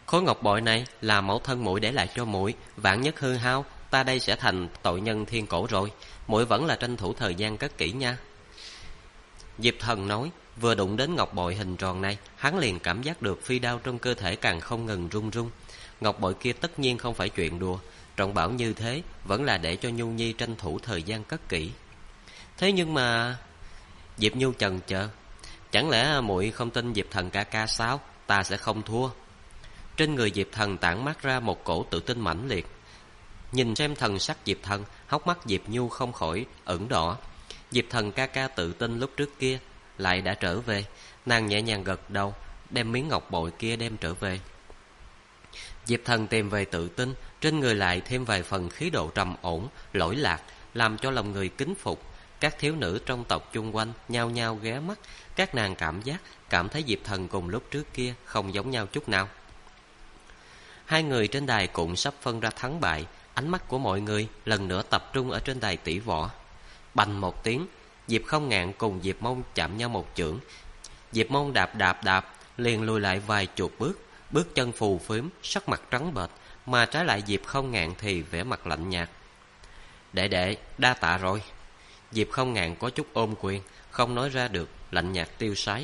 Khối ngọc bội này là mẫu thân muội để lại cho muội, vạn nhất hư hao, ta đây sẽ thành tội nhân thiên cổ rồi. Muội vẫn là tranh thủ thời gian cất kỹ nha. Diệp Thần nói, vừa đụng đến ngọc bội hình tròn này, hắn liền cảm giác được phi đao trong cơ thể càng không ngừng rung rung. Ngọc bội kia tất nhiên không phải chuyện đùa, trọng bảo như thế vẫn là để cho Nhu Nhi tranh thủ thời gian cất kỹ. Thế nhưng mà... Diệp Nhu chần chờ, chẳng lẽ muội không tin Diệp Thần ca ca sao? Ta sẽ không thua. Trên người Diệp Thần tản mát ra một cổ tự tin mãnh liệt. Nhìn xem thần sắc Diệp Thần, hốc mắt Diệp Nhu không khỏi ửng đỏ. Diệp Thần ca ca tự tin lúc trước kia lại đã trở về. Nàng nhẹ nhàng gật đầu, đem miếng ngọc bội kia đem trở về. Diệp Thần tìm về tự tin, trên người lại thêm vài phần khí độ trầm ổn, lỗi lạc, làm cho lòng người kính phục. Các thiếu nữ trong tộc chung quanh nhao nhao ghé mắt, các nàng cảm thấy Diệp Thần cùng lúc trước kia không giống nhau chút nào. Hai người trên đài cũng sắp phân ra thắng bại, ánh mắt của mọi người lần nữa tập trung ở trên đài tỷ võ. Bành một tiếng, Diệp Không Ngạn cùng Diệp Mông chạm nhau một chưởng. Diệp Mông đạp liền lùi lại vài chục bước, bước chân phù phiếm, sắc mặt trắng bệch, mà trái lại Diệp Không Ngạn thì vẻ mặt lạnh nhạt. Đệ, đa tạ rồi. Diệp Không Ngạn có chút ôm quyền, không nói ra được, lạnh nhạt tiêu sái.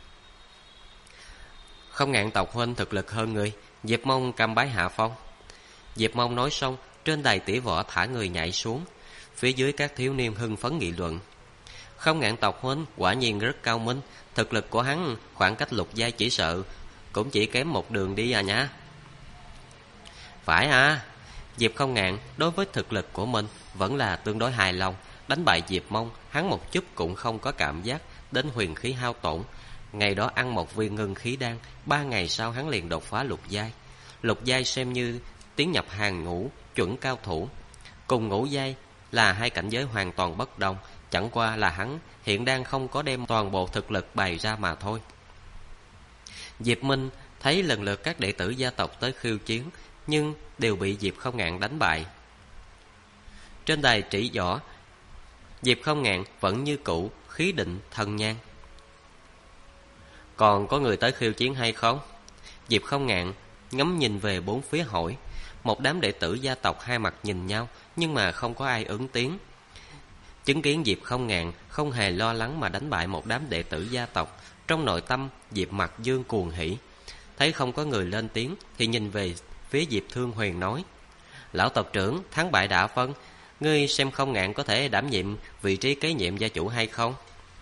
Không Ngạn tộc huynh thực lực hơn người. Diệp Mông cam bái hạ phong. Diệp Mông nói xong, trên đài tỷ võ thả người nhảy xuống. Phía dưới các thiếu niên hưng phấn nghị luận. Không Ngạn tộc huynh quả nhiên rất cao minh, thực lực của hắn khoảng cách lục giai chỉ sợ cũng chỉ kém một đường đi à nhá. Phải à. Diệp Không Ngạn đối với thực lực của mình vẫn là tương đối hài lòng. Đánh bại Diệp Mông, hắn một chút cũng không có cảm giác đến huyền khí hao tổn. Ngày đó ăn một viên ngân khí đan, 3 ngày sau hắn liền đột phá lục giai. Lục giai xem như tiến nhập hàng ngũ chuẩn cao thủ. Cùng ngũ giai là hai cảnh giới hoàn toàn bất đồng, chẳng qua là hắn hiện đang không có đem toàn bộ thực lực bày ra mà thôi. Diệp Minh thấy lần lượt các đệ tử gia tộc tới khiêu chiến, nhưng đều bị Diệp Không Ngạn đánh bại. Trên đài chỉ võ, Diệp Không Ngạn vẫn như cũ, khí định thần nhàn. Còn có người tới khiêu chiến hay không? Diệp Không Ngạn ngắm nhìn về bốn phía hỏi. Một đám đệ tử gia tộc hai mặt nhìn nhau, nhưng mà không có ai ứng tiếng. Chứng kiến Diệp Không Ngạn không hề lo lắng mà đánh bại một đám đệ tử gia tộc, trong nội tâm Diệp Mặc Dương cuồng hỉ. Thấy không có người lên tiếng thì nhìn về phía Diệp Thương Huyền nói: Lão tộc trưởng, thắng bại đã phân, ngươi xem Không Ngạn có thể đảm nhiệm vị trí kế nhiệm gia chủ hay không?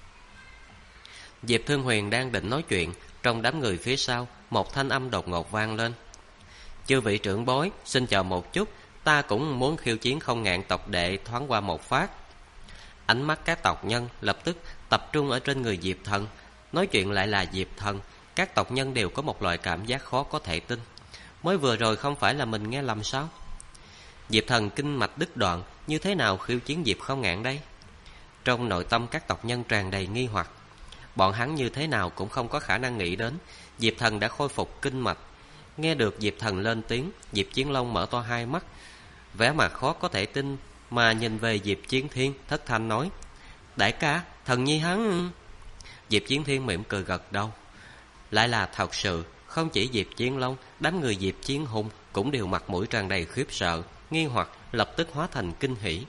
Diệp Thương Huyền đang định nói chuyện, trong đám người phía sau một thanh âm đột ngột vang lên: Chư vị trưởng bối, xin chờ một chút, ta cũng muốn khiêu chiến Không Ngạn tộc đệ thoáng qua một phát. Ánh mắt các tộc nhân lập tức tập trung ở trên người Diệp Thần. Nói chuyện lại là Diệp Thần, các tộc nhân đều có một loại cảm giác khó có thể tin. Mới vừa rồi không phải là mình nghe lầm sao? Diệp Thần kinh mạch đứt đoạn, như thế nào khiêu chiến Diệp Không Ngạn đây? Trong nội tâm các tộc nhân tràn đầy nghi hoặc. Bọn hắn như thế nào cũng không có khả năng nghĩ đến Diệp Thần đã khôi phục kinh mạch. Nghe được Diệp Thần lên tiếng, Diệp Chiến Long mở to hai mắt, vẻ mặt khó có thể tin mà nhìn về Diệp Chiến Thiên, thất thanh nói: Đại ca, Thần nhi hắn... Diệp Chiến Thiên mỉm cười gật đầu. Lại là thật sự, không chỉ Diệp Chiến Long, đám người Diệp Chiến Hùng cũng đều mặt mũi tràn đầy khiếp sợ, nghi hoặc lập tức hóa thành kinh hỉ.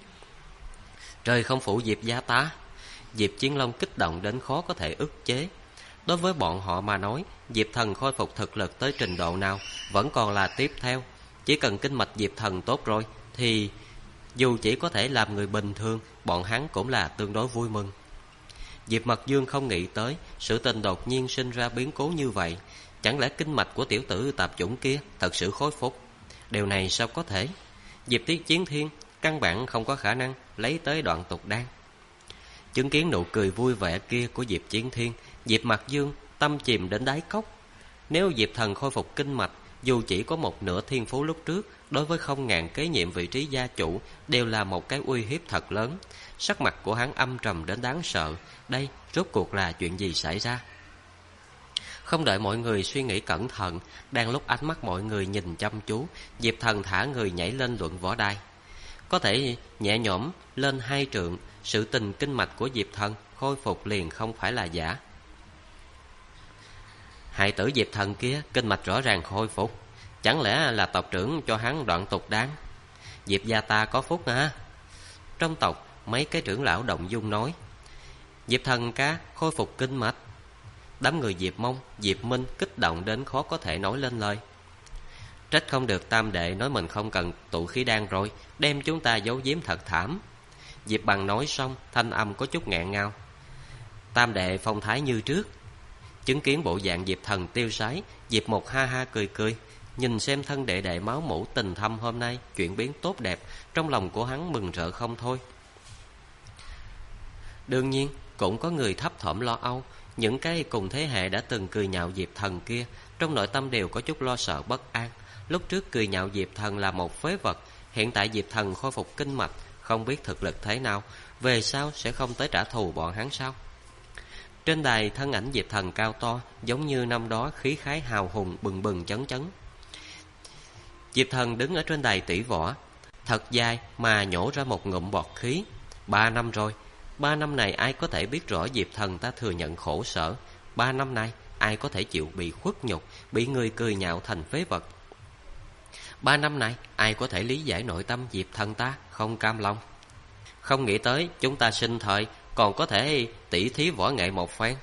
Trời không phụ Diệp gia ta. Diệp Chiến Long kích động đến khó có thể ức chế. Đối với bọn họ mà nói, Diệp Thần khôi phục thực lực tới trình độ nào vẫn còn là tiếp theo. Chỉ cần kinh mạch Diệp Thần tốt rồi thì dù chỉ có thể làm người bình thường, bọn hắn cũng là tương đối vui mừng. Diệp Mặc Dương không nghĩ tới sự tình đột nhiên sinh ra biến cố như vậy. Chẳng lẽ kinh mạch của tiểu tử tạp chủng kia thật sự khôi phục? Điều này sao có thể? Diệp Chiến Thiên căn bản không có khả năng lấy tới đoạn tục đan. Chứng kiến nụ cười vui vẻ kia của Diệp Chiến Thiên, Diệp Mặc Dương tâm chìm đến đáy cốc. Nếu Diệp Thần khôi phục kinh mạch, dù chỉ có một nửa thiên phú lúc trước, đối với Không Ngạn kế nhiệm vị trí gia chủ đều là một cái uy hiếp thật lớn. Sắc mặt của hắn âm trầm đến đáng sợ. Đây rốt cuộc là chuyện gì xảy ra? Không đợi mọi người suy nghĩ cẩn thận, đang lúc ánh mắt mọi người nhìn chăm chú, Diệp Thần thả người nhảy lên luận võ đài. Có thể nhẹ nhõm lên 2 trượng, sự tình kinh mạch của Diệp Thần khôi phục liền không phải là giả. Hài tử Diệp Thần kia kinh mạch rõ ràng khôi phục. Chẳng lẽ là tộc trưởng cho hắn đoạn tục đan? Diệp gia ta có phúc à? Trong tộc mấy cái trưởng lão động dung nói. Diệp thần ca khôi phục kinh mạch. Đám người Diệp Mông, Diệp Minh kích động đến khó có thể nói lên lời. Trách không được tam đệ nói mình không cần tụ khí đan rồi, đem chúng ta giấu giếm thật thảm. Diệp Bằng nói xong, thanh âm có chút nghẹn ngào. Tam đệ phong thái như trước. Chứng kiến bộ dạng Diệp thần tiêu sái, Diệp Một ha ha cười cười. Nhìn xem thân đệ đệ máu mủ tình thâm hôm nay chuyển biến tốt đẹp, trong lòng của hắn mừng rỡ không thôi. Đương nhiên cũng có người thấp thỏm lo âu. Những cái cùng thế hệ đã từng cười nhạo Diệp thần kia, trong nội tâm đều có chút lo sợ bất an. Lúc trước cười nhạo Diệp thần là một phế vật, hiện tại Diệp thần khôi phục kinh mạch, không biết thực lực thế nào, về sau sẽ không tới trả thù bọn hắn sao? Trên đài thân ảnh Diệp thần cao to, giống như năm đó khí khái hào hùng bừng bừng chấn chấn. Diệp thần đứng ở trên đài tỷ võ, thật dài mà nhổ ra một ngụm bọt khí. 3 năm rồi, 3 năm này ai có thể biết rõ Diệp thần ta thừa nhận khổ sở? 3 năm nay ai có thể chịu bị khuất nhục, bị người cười nhạo thành phế vật? 3 năm nay ai có thể lý giải nội tâm Diệp thần ta không cam lòng? Không nghĩ tới chúng ta sinh thời còn có thể tỉ thí võ nghệ một phen.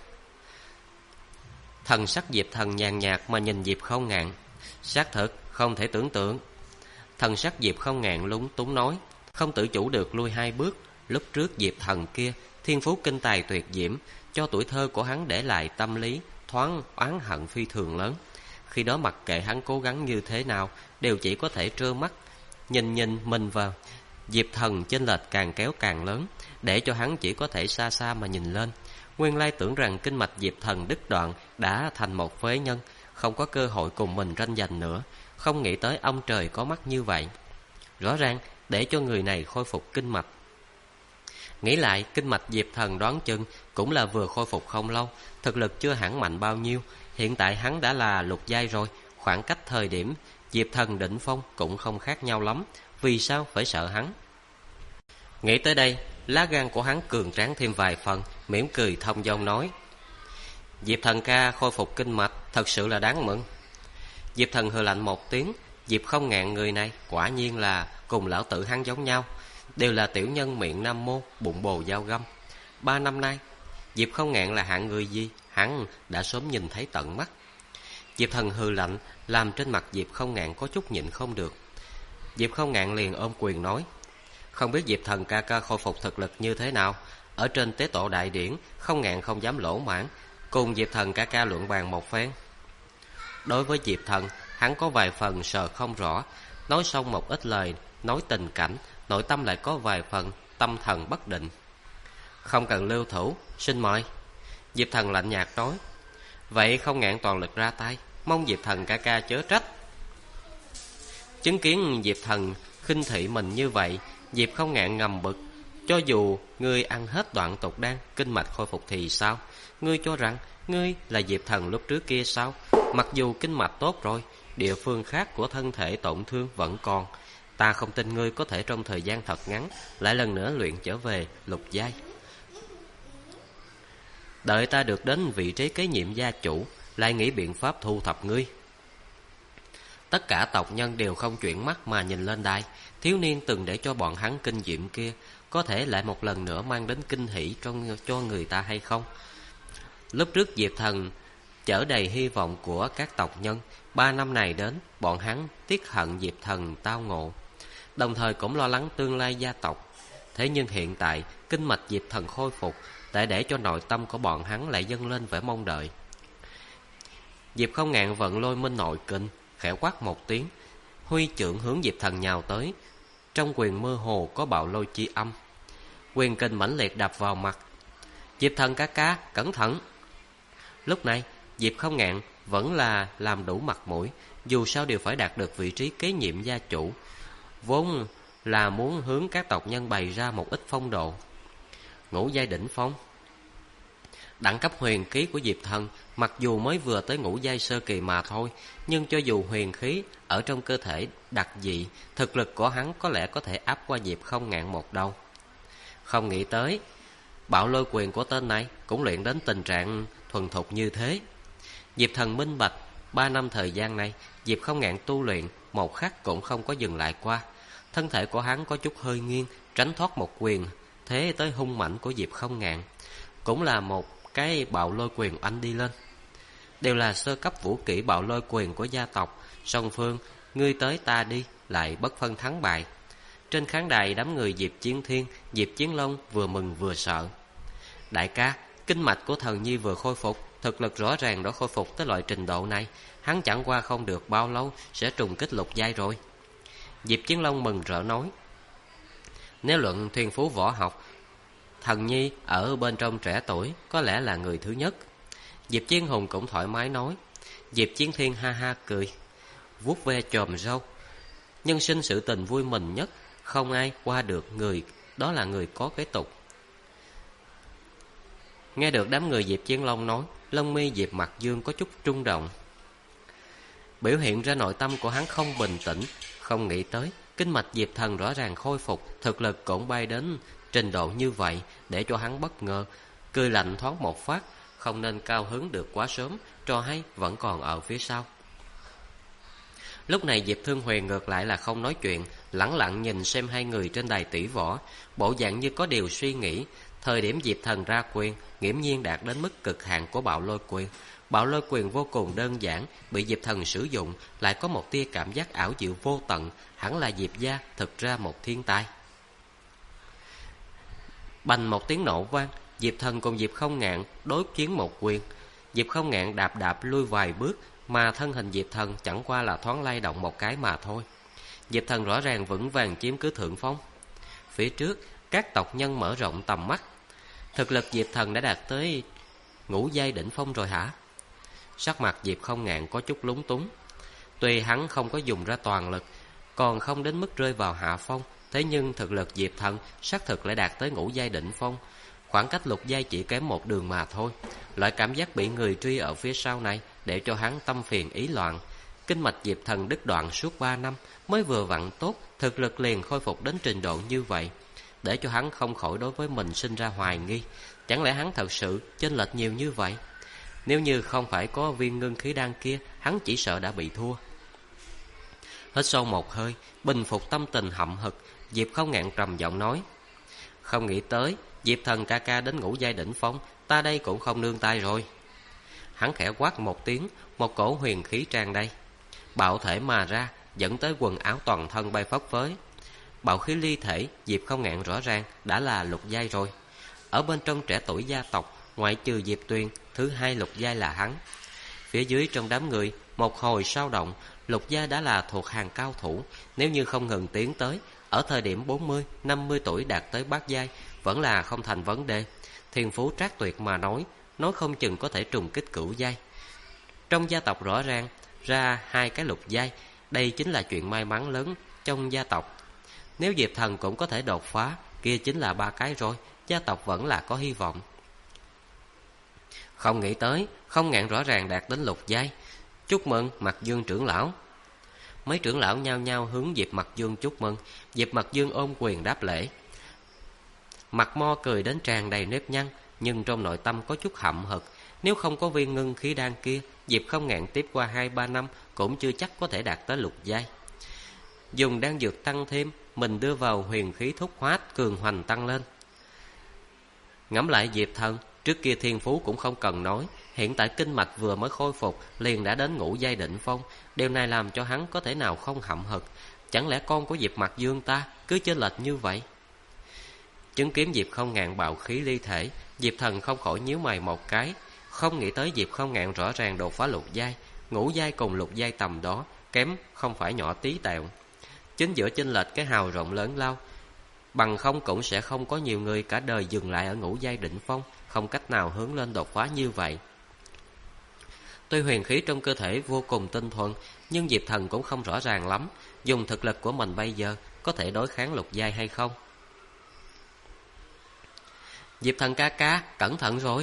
Thần sắc Diệp thần nhàn nhạt mà nhìn Diệp Không Ngạn. Xác thực không thể tưởng tượng. Thần sắc Diệp Không Ngạn lúng túng nói, không tự chủ được lui 2 bước. Lúc trước Diệp thần kia thiên phú kinh tài tuyệt diễm, cho tuổi thơ của hắn để lại tâm lý thoáng oán hận phi thường lớn. Khi đó mặc kệ hắn cố gắng như thế nào, đều chỉ có thể trơ mắt nhìn mình vào. Diệp thần chênh lệch càng kéo càng lớn, để cho hắn chỉ có thể xa xa mà nhìn lên. Nguyên lai tưởng rằng kinh mạch Diệp thần đứt đoạn đã thành một phế nhân, không có cơ hội cùng mình tranh giành nữa. Không nghĩ tới ông trời có mắt như vậy, rõ ràng để cho người này khôi phục kinh mạch. Nghĩ lại, kinh mạch Diệp thần đoán chừng cũng là vừa khôi phục không lâu, thực lực chưa hẳn mạnh bao nhiêu. Hiện tại hắn đã là lục giai rồi, khoảng cách thời điểm Diệp thần đỉnh phong cũng không khác nhau lắm, vì sao phải sợ hắn? Nghĩ tới đây, lá gan của hắn cường tráng thêm vài phần, mỉm cười thông dong nói, Diệp thần ca khôi phục kinh mạch thật sự là đáng mừng. Diệp thần hừ lạnh một tiếng. Diệp Không Ngạn người này quả nhiên là cùng lão tử hắn giống nhau, đều là tiểu nhân miệng nam mô, bụng bồ dao găm. 3 năm nay Diệp Không Ngạn là hạng người gì, hắn đã sớm nhìn thấy tận mắt. Diệp thần hừ lạnh làm trên mặt Diệp Không Ngạn có chút nhịn không được. Diệp Không Ngạn liền ôm quyền nói, không biết Diệp thần ca ca khôi phục thực lực như thế nào. Ở trên tế tổ đại điển, Không Ngạn không dám lỗ mãn, cùng Diệp thần ca ca luận bàn một phen. Đối với Diệp thần, hắn có vài phần sợ không rõ. Nói xong một ít lời nói tình cảnh, nội tâm lại có vài phần tâm thần bất định. Không cần lưu thủ, xin mời. Diệp thần lạnh nhạt nói. Vậy Không Ngạn toàn lực ra tay, mong Diệp thần ca ca chớ trách. Chứng kiến Diệp thần khinh thị mình như vậy, Diệp Không Ngạn ngầm bực. Cho dù ngươi ăn hết đoạn tục đan, kinh mạch khôi phục thì sao? Ngươi cho rằng ngươi là Diệp thần lúc trước kia sao? Mặc dù kinh mạch tốt rồi, địa phương khác của thân thể tổn thương vẫn còn. Ta không tin ngươi có thể trong thời gian thật ngắn lại lần nữa luyện trở về lục giai. Đợi ta được đến vị trí kế nhiệm gia chủ, lại nghĩ biện pháp thu thập ngươi. Tất cả tộc nhân đều không chuyển mắt mà nhìn lên đài. Thiếu niên từng để cho bọn hắn kinh diệm kia có thể lại một lần nữa mang đến kinh hỉ cho người ta hay không? Lúc trước Diệp thần chở đầy hy vọng của các tộc nhân. 3 năm này đến, bọn hắn tiếc hận Diệp thần tao ngộ, đồng thời cũng lo lắng tương lai gia tộc. Thế nhưng hiện tại kinh mạch Diệp thần khôi phục, lại để cho nội tâm của bọn hắn lại dâng lên vẻ mong đợi. Diệp Không Ngạn vận lôi minh nội kinh, khẽ quát một tiếng, huy chưởng hướng Diệp thần nhào tới. Trong quyền mơ hồ có bạo lôi chi âm, quyền kình mãnh liệt đập vào mặt. Diệp thần ca ca, cẩn thận. Lúc này Diệp Không Ngạn vẫn là làm đủ mặt mũi, dù sao đều phải đạt được vị trí kế nhiệm gia chủ, vốn là muốn hướng các tộc nhân bày ra một ít phong độ. Ngũ giai đỉnh phong. Đẳng cấp huyền khí của Diệp thần mặc dù mới vừa tới ngũ giai sơ kỳ mà thôi, nhưng cho dù huyền khí ở trong cơ thể đặc dị, thực lực của hắn có lẽ có thể áp qua Diệp Không Ngạn một đầu. Không nghĩ tới bạo lôi quyền của tên này cũng luyện đến tình trạng thuần thục như thế. Diệp thần minh bạch, 3 năm thời gian này, Diệp Không Ngạn tu luyện một khắc cũng không có dừng lại qua. Thân thể của hắn có chút hơi nghiêng, tránh thoát một quyền thế tới hung mãnh của Diệp Không Ngạn, cũng là một cái bạo lôi quyền oanh đi lên. Đều là sơ cấp vũ kỹ bạo lôi quyền của gia tộc, song phương ngươi tới ta đi, lại bất phân thắng bại. Trên khán đài, đám người Diệp Chiến Thiên, Diệp Chiến Long vừa mừng vừa sợ. Đại ca, kinh mạch của thần nhi vừa khôi phục, thực lực rõ ràng đã khôi phục tới loại trình độ này, hắn chẳng qua không được bao lâu sẽ trùng kích lục giai rồi. Diệp Chiến Long mừng rỡ nói. Nếu luận thiên phú võ học, thần nhi ở bên trong trẻ tuổi có lẽ là người thứ nhất. Diệp Chiến Hùng cũng thoải mái nói. Diệp Chiến Thiên ha ha cười, vuốt ve chòm râu. Nhân sinh sự tình vui mừng nhất, không ai qua được người, đó là người có cái tục. Nghe được đám người Diệp Chiến Long nói, lông mi Diệp Mặc Dương có chút rung động, biểu hiện ra nội tâm của hắn không bình tĩnh. Không nghĩ tới kinh mạch Diệp Thần rõ ràng khôi phục, thực lực cũng bay đến trình độ như vậy, để cho hắn bất ngờ, cười lạnh thoáng một phát. Không nên cao hứng được quá sớm, trò hay vẫn còn ở phía sau. Lúc này Diệp Thương Huyền ngược lại là không nói chuyện, lẳng lặng nhìn xem hai người trên đài tỷ võ, bộ dạng như có điều suy nghĩ. Thời điểm Diệp Thần ra quyền, nghiễm nhiên đạt đến mức cực hạn của bạo lôi quyền. Bạo lôi quyền vô cùng đơn giản, bị Diệp Thần sử dụng lại có một tia cảm giác ảo diệu vô tận, hẳn là Diệp gia thực ra một thiên tài. Bành một tiếng nổ vang, Diệp Thần cùng Diệp Không Ngạn đối chiến một quyền. Diệp Không Ngạn đạp đạp lui vài bước, mà thân hình Diệp Thần chẳng qua là thoáng lay động một cái mà thôi. Diệp Thần rõ ràng vững vàng chiếm cứ thượng phong. Phía trước, các tộc nhân mở rộng tầm mắt. Thực lực Diệp Thần đã đạt tới ngũ giai đỉnh phong rồi hả? Sắc mặt Diệp Không Ngạn có chút lúng túng. Tuy hắn không có dùng ra toàn lực, còn không đến mức rơi vào hạ phong, thế nhưng thực lực Diệp Thần xác thực lại đạt tới ngũ giai đỉnh phong. Khoảng cách lục giai chỉ kém một đường mà thôi. Loại cảm giác bị người truy ở phía sau này để cho hắn tâm phiền ý loạn. Kinh mạch Diệp Thần đứt đoạn suốt 3 năm, mới vừa vặn tốt, thực lực liền khôi phục đến trình độ như vậy, để cho hắn không khỏi đối với mình sinh ra hoài nghi. Chẳng lẽ hắn thật sự chênh lệch nhiều như vậy? Nếu như không phải có viên ngưng khí đan kia, hắn chỉ sợ đã bị thua. Hít sâu một hơi, bình phục tâm tình hậm hực, Diệp Không Ngạn trầm giọng nói. Không nghĩ tới Diệp Thần ca ca đến ngũ giai đỉnh phong, ta đây cũng không nương tay rồi. Hắn khẽ quát một tiếng, một cổ huyền khí tràn đầy, bạo thể mà ra, dẫn tới quần áo toàn thân bay phấp phới. Bạo khí ly thể, Diệp Không Ngạn rõ ràng đã là lục giai rồi. Ở bên trong trẻ tuổi gia tộc, ngoại trừ Diệp Tuyền, thứ hai lục giai là hắn. Phía dưới trong đám người, một hồi sao động, lục giai đã là thuộc hàng cao thủ. Nếu như không ngừng tiến tới, ở thời điểm 40, 50 tuổi đạt tới bát giai, vẫn là không thành vấn đề. Thiên phú trác tuyệt mà nói không chừng có thể trùng kích cửu giai. Trong gia tộc rõ ràng ra hai cái lục giai, đây chính là chuyện may mắn lớn trong gia tộc. Nếu Diệp Thần cũng có thể đột phá, kia chính là 3 cái rồi, gia tộc vẫn là có hy vọng. Không nghĩ tới, Không Ngạn rõ ràng đạt đến lục giai. Chúc mừng Mặc Dương trưởng lão. Mấy trưởng lão nhao nhao hướng Diệp Mặc Dương chúc mừng. Diệp Mặc Dương ôm quyền đáp lễ, mặt mo cười đến tràn đầy nếp nhăn, nhưng trong nội tâm có chút hậm hực. Nếu không có viên ngưng khí đan kia, Diệp Không Ngạn tiếp qua 2-3 năm cũng chưa chắc có thể đạt tới lục giai. Dùng đan dược tăng thêm, mình đưa vào huyền khí thúc hóa cường hoành tăng lên. Ngẫm lại Diệp Thần, trước kia thiên phú cũng không cần nói, hiện tại kinh mạch vừa mới khôi phục liền đã đến ngũ giai đỉnh phong. Điều này làm cho hắn có thể nào không hậm hực. Chẳng lẽ con của Diệp Mặc Dương ta cứ chênh lệch như vậy? Chứng kiến Diệp Không Ngạn bạo khí ly thể, Diệp Thần không khỏi nhíu mày một cái. Không nghĩ tới Diệp Không Ngạn rõ ràng đột phá lục giai, ngũ giai cùng lục giai tầm đó, kém không phải nhỏ tí tẹo. Chính giữa chênh lệch cái hào rộng lớn lao, bằng không cũng sẽ không có nhiều người cả đời dừng lại ở ngũ giai đỉnh phong, không cách nào hướng lên đột phá như vậy. Tuy huyền khí trong cơ thể vô cùng tinh thuần, nhưng Diệp Thần cũng không rõ ràng lắm, dùng thực lực của mình bây giờ có thể đối kháng lục giai hay không. Diệp Thần ca ca, cẩn thận rồi.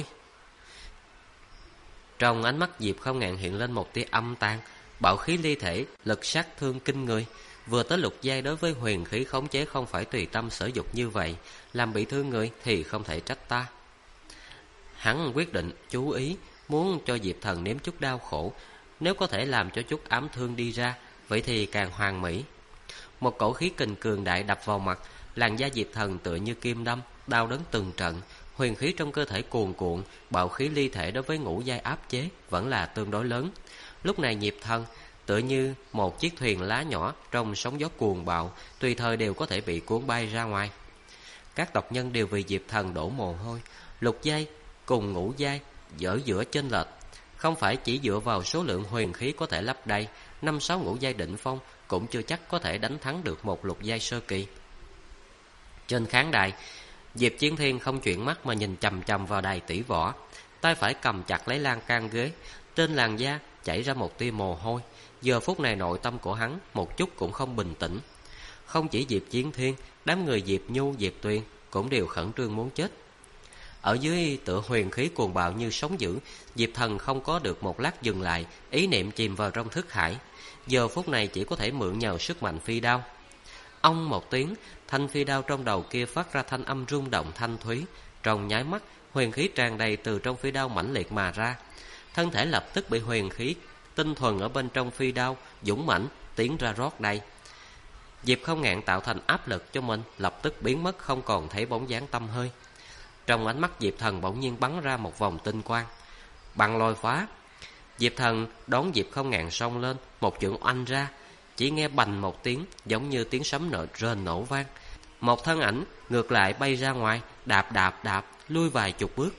Trong ánh mắt Diệp Không Ngạn hiện lên một tia âm tàn. Bạo khí ly thể, lực sát thương kinh người. Vừa tới lục giai đối với huyền khí khống chế không phải tùy tâm sở dục như vậy, làm bị thương người thì không thể trách ta. Hắn quyết định chú ý, muốn cho Diệp Thần nếm chút đau khổ. Nếu có thể làm cho chút ám thương đi ra, vậy thì càng hoàn mỹ. Một cổ khí kình cường đại đập vào mặt, làn da Diệp Thần tựa như kim đâm, đau đớn từng trận. Huyền khí trong cơ thể cuồn cuộn, bạo khí ly thể đối với ngũ giai áp chế vẫn là tương đối lớn. Lúc này Diệp Thần tựa như một chiếc thuyền lá nhỏ trong sóng gió cuồng bạo, tùy thời đều có thể bị cuốn bay ra ngoài. Các tộc nhân đều vì Diệp Thần đổ mồ hôi. Lục giai cùng ngũ giai ở giữa chênh lệch, không phải chỉ dựa vào số lượng huyền khí có thể lấp đầy, 5-6 ngũ giai đỉnh phong cũng chưa chắc có thể đánh thắng được một lục giai sơ kỳ. Trên khán đài, Diệp Chiến Thiên không chuyển mắt mà nhìn chằm chằm vào đài tỷ võ, tay phải cầm chặt lấy lan can ghế, trên làn da chảy ra một tia mồ hôi. Giờ phút này nội tâm của hắn một chút cũng không bình tĩnh. Không chỉ Diệp Chiến Thiên, đám người Diệp Nhu, Diệp Tuyền cũng đều khẩn trương muốn chết. Ở dưới tựa huyền khí cuồng bạo như sóng dữ, Diệp Thần không có được một lát dừng lại, ý niệm chìm vào trong thức hải. Giờ phút này chỉ có thể mượn nhờ sức mạnh phi đao. Ông một tiếng, thanh phi đao trong đầu kia phát ra thanh âm rung động thanh thúy. Trong nháy mắt, huyền khí tràn đầy từ trong phi đao mãnh liệt mà ra. Thân thể lập tức bị huyền khí tinh thuần ở bên trong phi đao dũng mãnh tiến ra rót đầy. Diệp Không Ngạn tạo thành áp lực cho mình, lập tức biến mất không còn thấy bóng dáng tăm hơi. Trong ánh mắt Diệp Thần bỗng nhiên bắn ra một vòng tinh quang. Băng lôi phá. Diệp Thần đón Diệp Không Ngạn xông lên, một chưởng oanh ra, chỉ nghe bành một tiếng, giống như tiếng sấm rền nổ vang. Một thân ảnh ngược lại bay ra ngoài, đạp lui vài chục bước.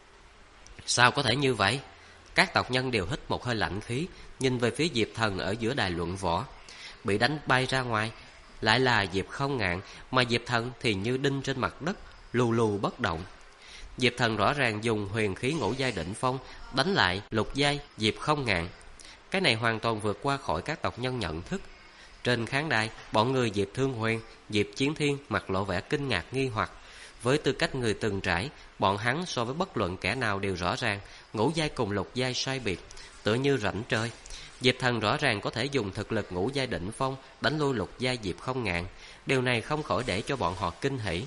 Sao có thể như vậy? Các tộc nhân đều hít một hơi lạnh khí, nhìn về phía Diệp Thần ở giữa đài luận võ. Bị đánh bay ra ngoài lại là Diệp Không Ngạn, mà Diệp Thần thì như đinh trên mặt đất, lù lù bất động. Diệp Thần rõ ràng dùng huyền khí ngũ giai đỉnh phong đánh lại lục giai Diệp Không Ngạn. Cái này hoàn toàn vượt qua khỏi các tộc nhân nhận thức. Trên khán đài, bọn người Diệp Thương Huyền, Diệp Chiến Thiên mặt lộ vẻ kinh ngạc nghi hoặc. Với tư cách người từng trải, bọn hắn so với bất luận kẻ nào đều rõ ràng ngũ giai cùng lục giai sai biệt, tựa như rãnh trời. Diệp Thần rõ ràng có thể dùng thực lực ngũ giai đỉnh phong đánh lui lục giai Diệp Không Ngạn. Điều này không khỏi để cho bọn họ kinh hỉ.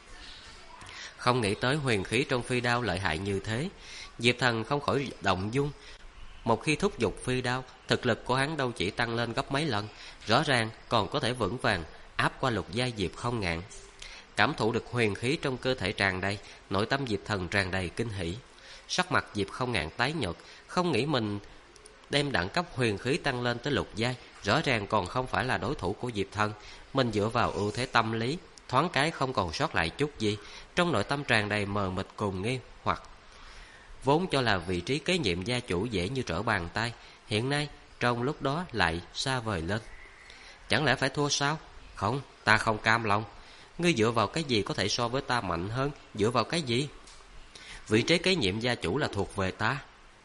Không nghĩ tới huyền khí trong phi đao lợi hại như thế, Diệp Thần không khỏi động dung. Một khi thúc giục phi đao, thực lực của hắn đâu chỉ tăng lên gấp mấy lần, rõ ràng còn có thể vững vàng áp qua lục giai Diệp Không Ngạn. Cảm thụ được huyền khí trong cơ thể tràn đầy, nội tâm Diệp Thần tràn đầy kinh hỉ. Sắc mặt Diệp Không Ngạn tái nhợt, không nghĩ mình đem đẳng cấp huyền khí tăng lên tới lục giai, rõ ràng còn không phải là đối thủ của Diệp Thần. Mình dựa vào ưu thế tâm lý, thoáng cái không còn sót lại chút gì, trong nội tâm tràn đầy mờ mịt cùng nghi hoặc. Vốn cho là vị trí kế nhiệm gia chủ dễ như trở bàn tay, hiện nay trong lúc đó lại xa vời lên. Chẳng lẽ phải thua sao? Không, ta không cam lòng. Ngươi dựa vào cái gì có thể so với ta mạnh hơn? Dựa vào cái gì? Vị trí kế nhiệm gia chủ là thuộc về ta.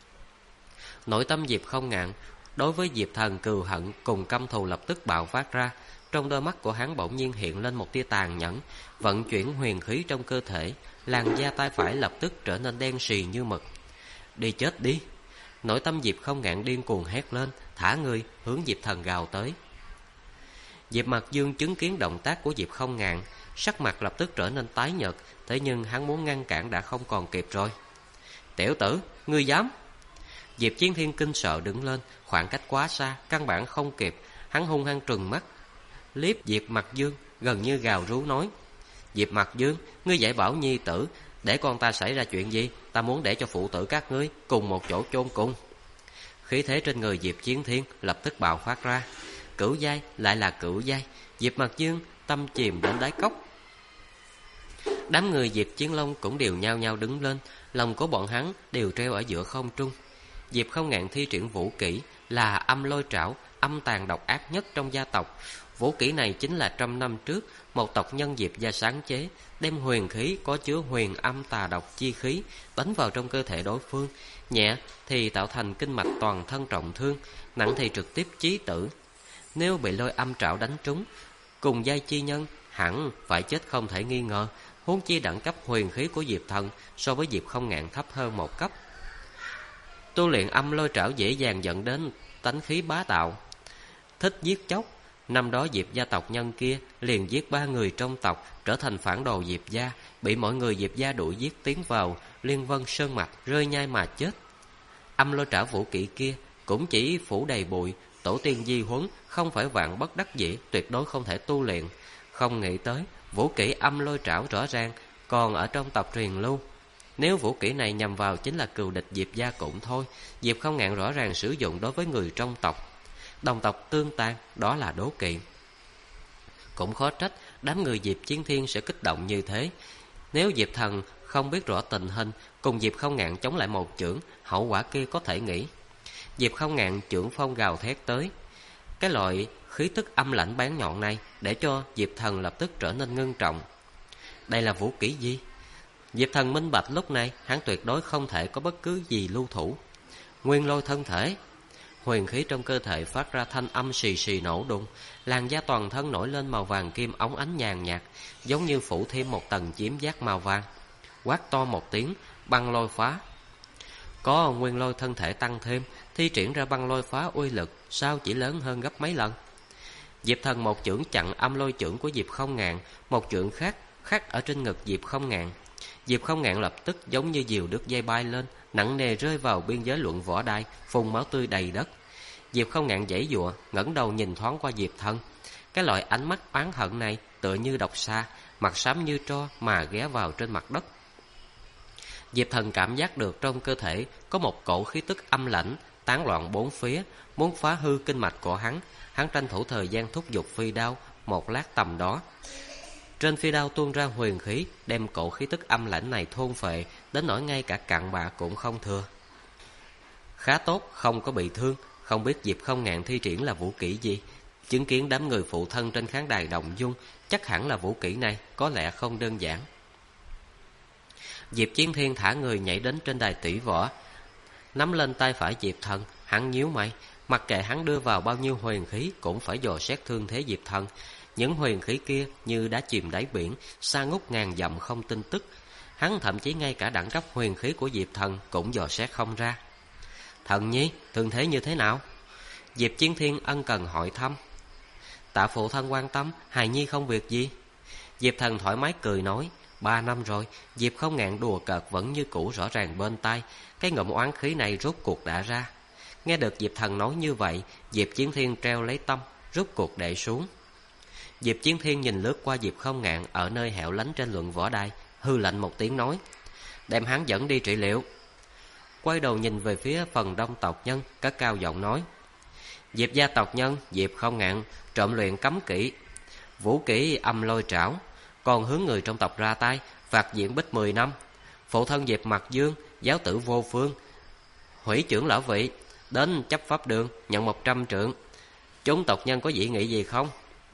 Nội tâm Diệp Không Ngạn đối với Diệp Thần cừu hận cùng căm thù lập tức bạo phát ra. Trong đôi mắt của hắn bỗng nhiên hiện lên một tia tàn nhẫn, vận chuyển huyền khí trong cơ thể, làn da tay phải lập tức trở nên đen sì như mực. Đi chết đi! Nội tâm Diệp Không Ngạn điên cuồng hét lên, thả người hướng Diệp Thần gào tới. Diệp Mặc Dương chứng kiến động tác của Diệp Không Ngạn, sắc mặt lập tức trở nên tái nhợt, thế nhưng hắn muốn ngăn cản đã không còn kịp rồi. Tiểu tử, ngươi dám! Diệp Chiến Thiên kinh sợ đứng lên, khoảng cách quá xa, căn bản không kịp, hắn hung hăng trừng mắt liếc Diệp Mặc Dương, gần như gào rú nói: Diệp Mặc Dương, ngươi dạy bảo nhi tử, để con ta xảy ra chuyện gì, ta muốn để cho phụ tử các ngươi cùng một chỗ chôn cùng. Khí thế trên người Diệp Chiến Thiên lập tức bạo phát ra. Cửu giai lại là cửu giai, Diệp Mặc Dương tâm chìm đến đáy cốc. Đám người Diệp Chiến Long cũng đều nhao nhao đứng lên, lòng của bọn hắn đều treo ở giữa không trung. Diệp Không Ngạn thi triển vũ kỹ là Âm Lôi Trảo, âm tàn độc ác nhất trong gia tộc. Vũ kỹ này chính là 100 năm trước một tộc nhân Diệp gia sáng chế, đem huyền khí có chứa huyền âm tà độc chi khí đánh vào trong cơ thể đối phương, nhẹ thì tạo thành kinh mạch toàn thân trọng thương, nặng thì trực tiếp chí tử. Nếu bị lôi âm trảo đánh trúng, cùng giai chi nhân hẳn phải chết không thể nghi ngờ. Huống chi đẳng cấp huyền khí của Diệp Thần so với Diệp Không Ngạn thấp hơn một cấp. Tu luyện âm lôi trảo dễ dàng dẫn đến tánh khí bá đạo, thích giết chóc. Năm đó Diệp gia tộc nhân kia liền giết 3 người trong tộc, trở thành phản đồ Diệp gia, bị mọi người Diệp gia đuổi giết tiến vào Liên Vân Sơn Mạch, rơi nhai mà chết. Âm lôi trảo vũ kỹ kia cũng chỉ phủ đầy bụi. Tổ tiên di huấn không phải vạn bất đắc dĩ, tuyệt đối không thể tu luyện. Không nghĩ tới vũ kỹ âm lôi trảo rõ ràng còn ở trong tộc truyền lưu. Nếu vũ kỹ này nhằm vào chính là cừu địch Diệp gia cũng thôi. Diệp Không Ngạn rõ ràng sử dụng đối với người trong tộc. Đồng tộc tương tan, đó là đố kỵ. Cũng khó trách đám người Diệp Chiến Thiên sẽ kích động như thế. Nếu Diệp Thần không biết rõ tình hình, cùng Diệp Không Ngạn chống lại một chưởng, hậu quả kia có thể nghĩ. Diệp Không Ngạn chưởng phong gào thét tới. Cái loại khí tức âm lãnh bén nhọn này để cho Diệp Thần lập tức trở nên ngưng trọng. Đây là vũ kỹ gì? Diệp Thần minh bạch lúc này hắn tuyệt đối không thể có bất cứ gì lưu thủ. Nguyên lôi thân thể. Huyền khí trong cơ thể phát ra thanh âm xì xì nổ đùng, làn da toàn thân nổi lên màu vàng kim óng ánh nhàn nhạt, giống như phủ thêm một tầng chiếm giác màu vàng. Quát to một tiếng, băng lôi phá. Có nguyên lôi thân thể tăng thêm, thi triển ra băng lôi phá uy lực sao chỉ lớn hơn gấp mấy lần. Diệp Thần một chưởng chặn âm lôi chưởng của Diệp Không Ngạn, một chưởng khác khắc ở trên ngực Diệp Không Ngạn. Diệp Không Ngạn lập tức giống như diều đứt dây bay lên, nặng nề rơi vào biên giới luận võ đài, phun máu tươi đầy đất. Diệp Không Ngạn giãy giụa, ngẩng đầu nhìn thoáng qua Diệp Thần. Cái loại ánh mắt oán hận này tựa như độc xa, mặt xám như tro mà ghé vào trên mặt đất. Diệp Thần cảm giác được trong cơ thể có một cổ khí tức âm lãnh tán loạn bốn phía, muốn phá hư kinh mạch của hắn. Hắn tranh thủ thời gian thúc giục phi đao, một lát tầm đó, trên phi đao tuôn ra huyền khí, đem cổ khí tức âm lãnh này thôn phệ, đến nỗi ngay cả cặn bã cũng không thừa. Khá tốt, không có bị thương. Không biết Diệp Không Ngạn thi triển là vũ kỹ gì. Chứng kiến đám người phụ thân trên khán đài động dung, chắc hẳn là vũ kỹ này có lẽ không đơn giản. Diệp Chiến Thiên thả người nhảy đến trên đài tỷ võ, nắm lên tay phải Diệp Thần. Hắn nhíu mày, mặc kệ hắn đưa vào bao nhiêu huyền khí cũng phải dò xét thương thế Diệp Thần. Những huyền khí kia như đã chìm đáy biển, xa ngút ngàn dặm không tin tức. Hắn thậm chí ngay cả đẳng cấp huyền khí của Diệp Thần cũng dò xét không ra. Thần nhi, thương thế như thế nào? Diệp Chiến Thiên ân cần hỏi thăm. Tạ phụ thân quan tâm, hài nhi không việc gì. Diệp Thần thoải mái cười nói. 3 năm rồi, Diệp Không Ngạn đùa cợt vẫn như cũ rõ ràng bên tai. Cái ngụm oán khí này rốt cuộc đã ra. Nghe được Diệp Thần nói như vậy, Diệp Chiến Thiên treo lấy tâm, rốt cuộc để xuống. Diệp Chiến Thiên nhìn lướt qua Diệp Không Ngạn ở nơi hẻo lánh trên luận võ đài, hư lạnh một tiếng nói. Đem hắn dẫn đi trị liệu. Quay đầu nhìn về phía phần đông tộc nhân, cất cao giọng nói. Diệp gia tộc nhân, Diệp Không Ngạn trộm luyện cấm kỹ vũ kỹ âm lôi trảo, còn hướng người trong tộc ra tay, phạt diện bích 10 năm. Phụ thân Diệp Mặc Dương, giáo tử Vô Phương, hủy trưởng lão vị, đến chấp pháp đường nhận 100 trượng. Chúng tộc nhân có dị nghị gì không?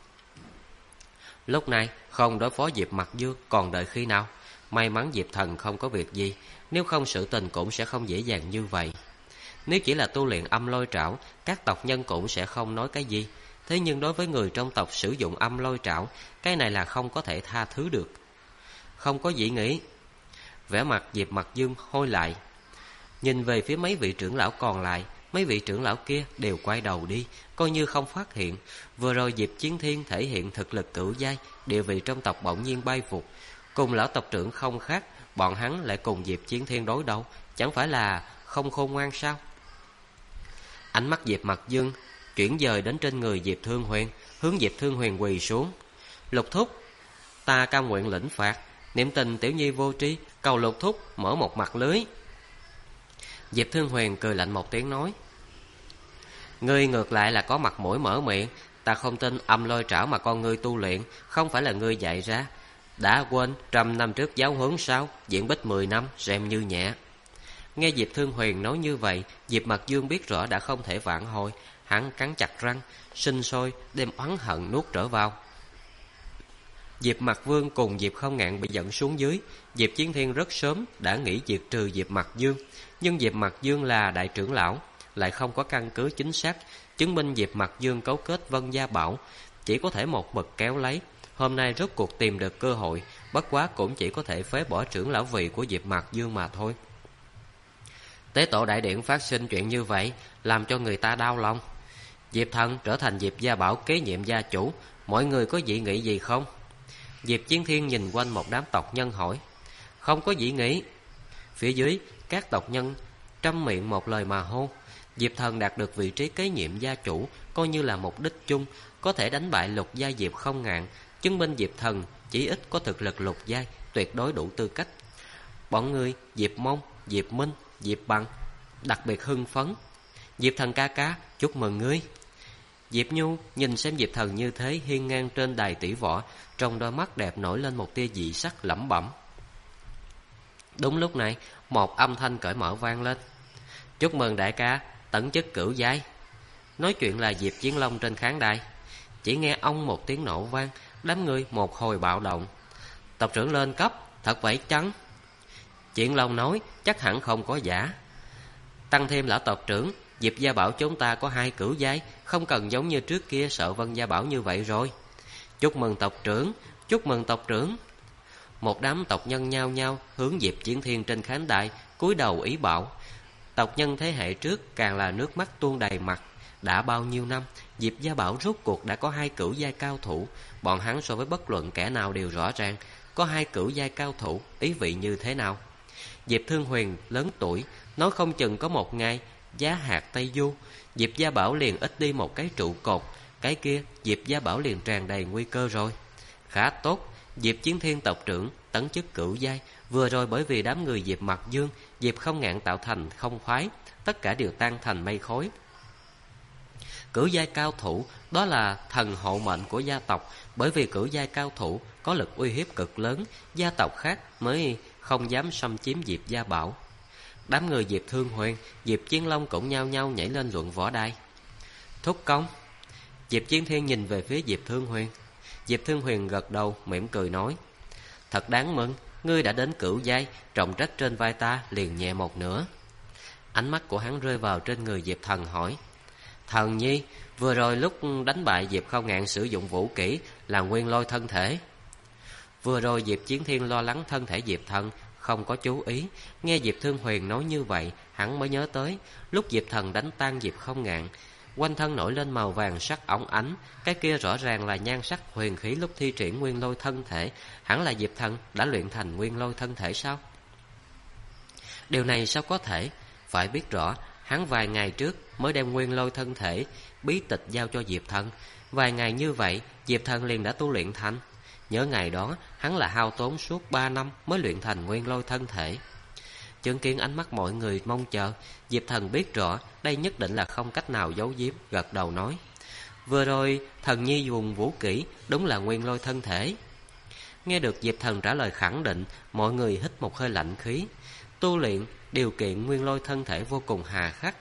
Lúc này không đối phó Diệp Mặc Dương còn đợi khi nào? May mắn Diệp Thần không có việc gì, nếu không sự tình cũng sẽ không dễ dàng như vậy. Nếu chỉ là tu luyện âm lôi trảo, các tộc nhân cũng sẽ không nói cái gì. Thế nhưng đối với người trong tộc sử dụng âm lôi trảo, cái này là không có thể tha thứ được. Không có dị nghị. Vẻ mặt Diệp Mặc Dương hôi lại, nhìn về phía mấy vị trưởng lão còn lại. Mấy vị trưởng lão kia đều quay đầu đi, coi như không phát hiện. Vừa rồi Diệp Chiến Thiên thể hiện thực lực cửu giai, địa vị trong tộc bỗng nhiên bay vụt. Cùng lão tộc trưởng không khác, bọn hắn lại cùng Diệp Chiến Thiên đối đầu, chẳng phải là không khôn ngoan sao? Ánh mắt Diệp Mặc Dương chuyển dời đến trên người Diệp Thương Huyền, hướng Diệp Thương Huyền quỳ xuống. Lục thúc, ta cam nguyện lĩnh phạt, niệm tình tiểu nhi vô tri, cầu Lục thúc mở một mặt lưới. Diệp Thương Huyền cười lạnh một tiếng nói. Ngươi ngược lại là có mặt mũi mở miệng. Ta không tin âm lôi trảo mà con ngươi tu luyện không phải là ngươi dạy ra. Đã quên 100 năm trước giáo huấn sao? Diện bích 10 năm xem như nhẹ. Nghe Diệp Thương Huyền nói như vậy, Diệp Mặc Dương biết rõ đã không thể vãn hồi. Hắn cắn chặt răng, sinh sôi đem oán hận nuốt trở vào. Diệp Mặc Vương cùng Diệp Không Ngạn bị dẫn xuống dưới. Diệp Chiến Thiên rất sớm đã nghĩ diệt trừ Diệp Mặc Dương, nhưng Diệp Mặc Dương là đại trưởng lão, lại không có căn cứ chính xác chứng minh Diệp Mặc Dương cấu kết Vân Gia Bảo, chỉ có thể một mực kéo lấy. Hôm nay rốt cuộc tìm được cơ hội, bất quá cũng chỉ có thể phế bỏ trưởng lão vị của Diệp Mặc Dương mà thôi. Tế tổ đại điện phát sinh chuyện như vậy, làm cho người ta đau lòng. Diệp Thần trở thành Diệp Gia Bảo kế nhiệm gia chủ, mọi người có dị nghị gì không? Diệp Chiến Thiên nhìn quanh một đám tộc nhân hỏi. Không có dị nghị. Phía dưới các tộc nhân trăm miệng một lời mà hô. Diệp Thần đạt được vị trí kế nhiệm gia chủ, coi như là mục đích chung, có thể đánh bại lục giai Diệp Không Ngạn, chứng minh Diệp Thần chỉ ít có thực lực lục giai, tuyệt đối đủ tư cách. Bọn người Diệp Mông, Diệp Minh, Diệp Bằng đặc biệt hưng phấn. Diệp Thần ca ca, chúc mừng ngươi. Diệp Nhu nhìn xem Diệp Thần như thế hiên ngang trên đài tỷ võ, trong đôi mắt đẹp nổi lên một tia dị sắc lẩm bẩm. Đúng lúc này, một âm thanh cởi mở vang lên. Chúc mừng đại ca, tấn chức cửu giai. Nói chuyện là Diệp Chiến Long trên khán đài. Chỉ nghe ông một tiếng nổ vang, đám người một hồi bạo động. Tộc trưởng lên cấp, thật vậy chăng? Chiến Long nói, chắc hẳn không có giả. Tăng thêm lão tộc trưởng, Diệp Gia Bảo chúng ta có 2 cửu giai, không cần giống như trước kia sợ Vân Gia Bảo như vậy rồi. Chúc mừng tộc trưởng, chúc mừng tộc trưởng. Một đám tộc nhân nhao nhao hướng Diệp Chiến Thiên trên khán đài cúi đầu ý bảo. Tộc nhân thế hệ trước càng là nước mắt tuôn đầy mặt. Đã bao nhiêu năm, Diệp Gia Bảo rốt cuộc đã có 2 cửu giai cao thủ. Bọn hắn so với bất luận kẻ nào đều rõ ràng, có 2 cửu giai cao thủ ý vị như thế nào. Diệp Thương Huyền lớn tuổi, nói không chừng có một ngày giá hạt Tây Du, Diệp Gia Bảo liền ít đi một cái trụ cột, cái kia Diệp Gia Bảo liền tràn đầy nguy cơ rồi. Khá tốt, Diệp Chiến Thiên tộc trưởng tấn chức cửu giai, vừa rồi bởi vì đám người Diệp Mặc Dương, Diệp Không Ngạn tạo thành không khoái, tất cả đều tan thành mây khói. Cửu giai cao thủ đó là thần hộ mệnh của gia tộc, bởi vì cửu giai cao thủ có lực uy hiếp cực lớn, gia tộc khác mới không dám xâm chiếm Diệp Gia Bảo. Đám người Diệp Thương Huyền, Diệp Chiến Long cũng nhao nhao nhảy lên luận võ đài. Thúc công. Diệp Chiến Thiên nhìn về phía Diệp Thương Huyền. Diệp Thương Huyền gật đầu mỉm cười nói, thật đáng mừng, ngươi đã đến cửu giai, trọng trách trên vai ta liền nhẹ một nửa. Ánh mắt của hắn rơi vào trên người Diệp Thần hỏi, Thần nhi, vừa rồi lúc đánh bại Diệp Không Ngạn sử dụng vũ kỹ là nguyên lôi thân thể. Vừa rồi Diệp Chiến Thiên lo lắng thân thể Diệp Thần, không có chú ý. Nghe Diệp Thương Huyền nói như vậy, hắn mới nhớ tới lúc Diệp Thần đánh tan Diệp Không Ngạn, quanh thân nổi lên màu vàng sắc óng ánh, cái kia rõ ràng là nhan sắc huyền khí lúc thi triển nguyên lôi thân thể. Hẳn là Diệp Thần đã luyện thành nguyên lôi thân thể sao? Điều này sao có thể? Phải biết rõ, hắn vài ngày trước mới đem nguyên lôi thân thể bí tịch giao cho Diệp Thần. Vài ngày như vậy, Diệp Thần liền đã tu luyện thành. Nhớ ngày đó, hắn là hao tốn suốt 3 năm mới luyện thành nguyên lôi thân thể. Chứng kiến ánh mắt mọi người mong chờ, Diệp Thần biết rõ đây nhất định là không cách nào giấu giếm, gật đầu nói, vừa rồi Thần nhi dùng vũ kỹ đúng là nguyên lôi thân thể. Nghe được Diệp Thần trả lời khẳng định, mọi người hít một hơi lạnh khí. Tu luyện điều kiện nguyên lôi thân thể vô cùng hà khắc.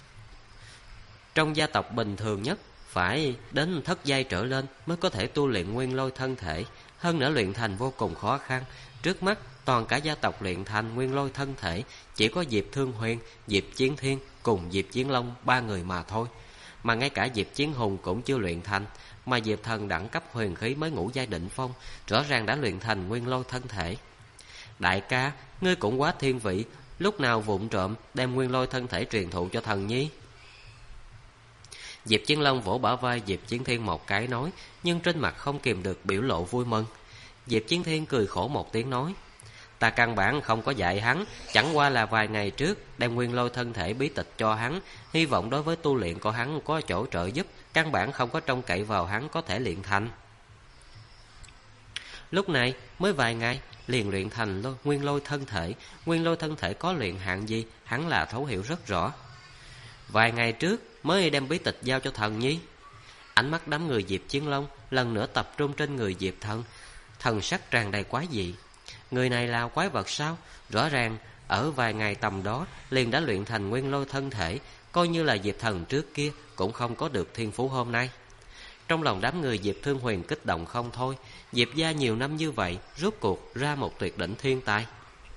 Trong gia tộc bình thường nhất phải đến thất giai trở lên mới có thể tu luyện nguyên lôi thân thể, hơn nữa luyện thành vô cùng khó khăn. Trước mắt toàn cả gia tộc luyện thành nguyên lôi thân thể chỉ có Diệp Thương Huyền, Diệp Chiến Thiên cùng Diệp Chiến Long 3 người mà thôi. Mà ngay cả Diệp Chiến Hùng cũng chưa luyện thành, mà Diệp Thần đẳng cấp huyền khí mới ngũ giai đỉnh phong, rõ ràng đã luyện thành nguyên lôi thân thể. Đại ca, ngươi cũng quá thiên vị, lúc nào vụng trộm đem nguyên lôi thân thể truyền thụ cho Thần nhi? Diệp Chiến Long vỗ bả vai Diệp Chiến Thiên một cái nói, nhưng trên mặt không kìm được biểu lộ vui mừng. Diệp Chiến Thiên cười khổ một tiếng nói, ta căn bản không có dạy hắn, chẳng qua là vài ngày trước đem nguyên lôi thân thể bí tịch cho hắn, hy vọng đối với tu luyện của hắn có chỗ trợ giúp, căn bản không có trông cậy vào hắn có thể luyện thành. Lúc này mới vài ngày liền luyện thành nguyên lôi thân thể. Nguyên lôi thân thể có luyện hạng gì, hắn là thấu hiểu rất rõ. Vài ngày trước mới đem bí tịch giao cho Thần nhi. Ánh mắt đám người Diệp Chiến Long lần nữa tập trung trên người Diệp Thần, thần sắc tràn đầy quái dị. Người này là quái vật sao? Rõ ràng ở vài ngày tầm đó liền đã luyện thành nguyên lôi thân thể, coi như là Diệp Thần trước kia cũng không có được thiên phú hôm nay. Trong lòng đám người Diệp Thương Huyền kích động không thôi. Diệp gia nhiều năm như vậy, rốt cuộc ra một tuyệt đỉnh thiên tài.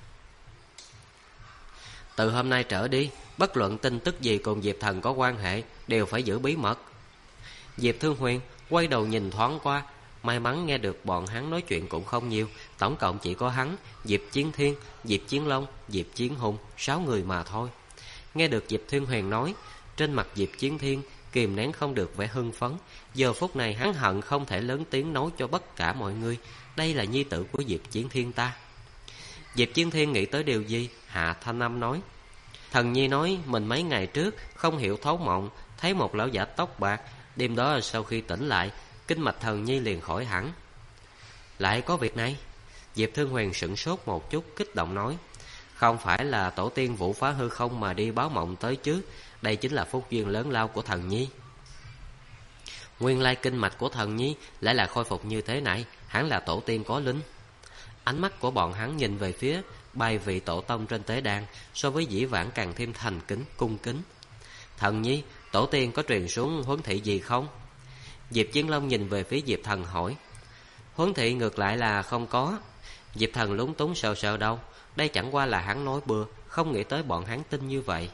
Từ hôm nay trở đi, bất luận tin tức gì cùng Diệp Thần có quan hệ đều phải giữ bí mật. Diệp Thương Huyền quay đầu nhìn thoáng qua, may mắn nghe được bọn hắn nói chuyện cũng không nhiều, tổng cộng chỉ có hắn, Diệp Chiến Thiên, Diệp Chiến Long, Diệp Chiến Hùng 6 người mà thôi. Nghe được Diệp Thương Huyền nói, trên mặt Diệp Chiến Thiên kìm nén không được vẻ hưng phấn. Giờ phút này hắn hận không thể lớn tiếng nói cho tất cả mọi người, đây là nhi tử của Diệp Chiến Thiên ta. Diệp Chiến Thiên nghĩ tới điều gì, hạ thanh âm nói, Thần Nhi nói mình mấy ngày trước không hiểu thấu mộng, thấy một lão giả tóc bạc. Đêm đó sau khi tỉnh lại, kinh mạch Thần Nhi liền khỏi hẳn. Lại có việc này? Diệp Thương Huyền sửng sốt một chút, kích động nói. Không phải là tổ tiên Vũ Phá Hư Không mà đi báo mộng tới chứ? Đây chính là phúc duyên lớn lao của Thần Nhi. Nguyên lai kinh mạch của Thần Nhi lại là khôi phục như thế này, hẳn là tổ tiên có linh. Ánh mắt của bọn hắn nhìn về phía bài vị tổ tông trên tế đàn, so với dĩ vãng càng thêm thành kính, cung kính. Thần Nhi, tổ tiên có truyền xuống huấn thị gì không? Diệp Chiến Long nhìn về phía Diệp Thần hỏi. Huấn thị ngược lại là không có. Diệp Thần lúng túng sờ sờ đâu. Đây chẳng qua là hắn nói bừa, không nghĩ tới bọn hắn tin như vậy.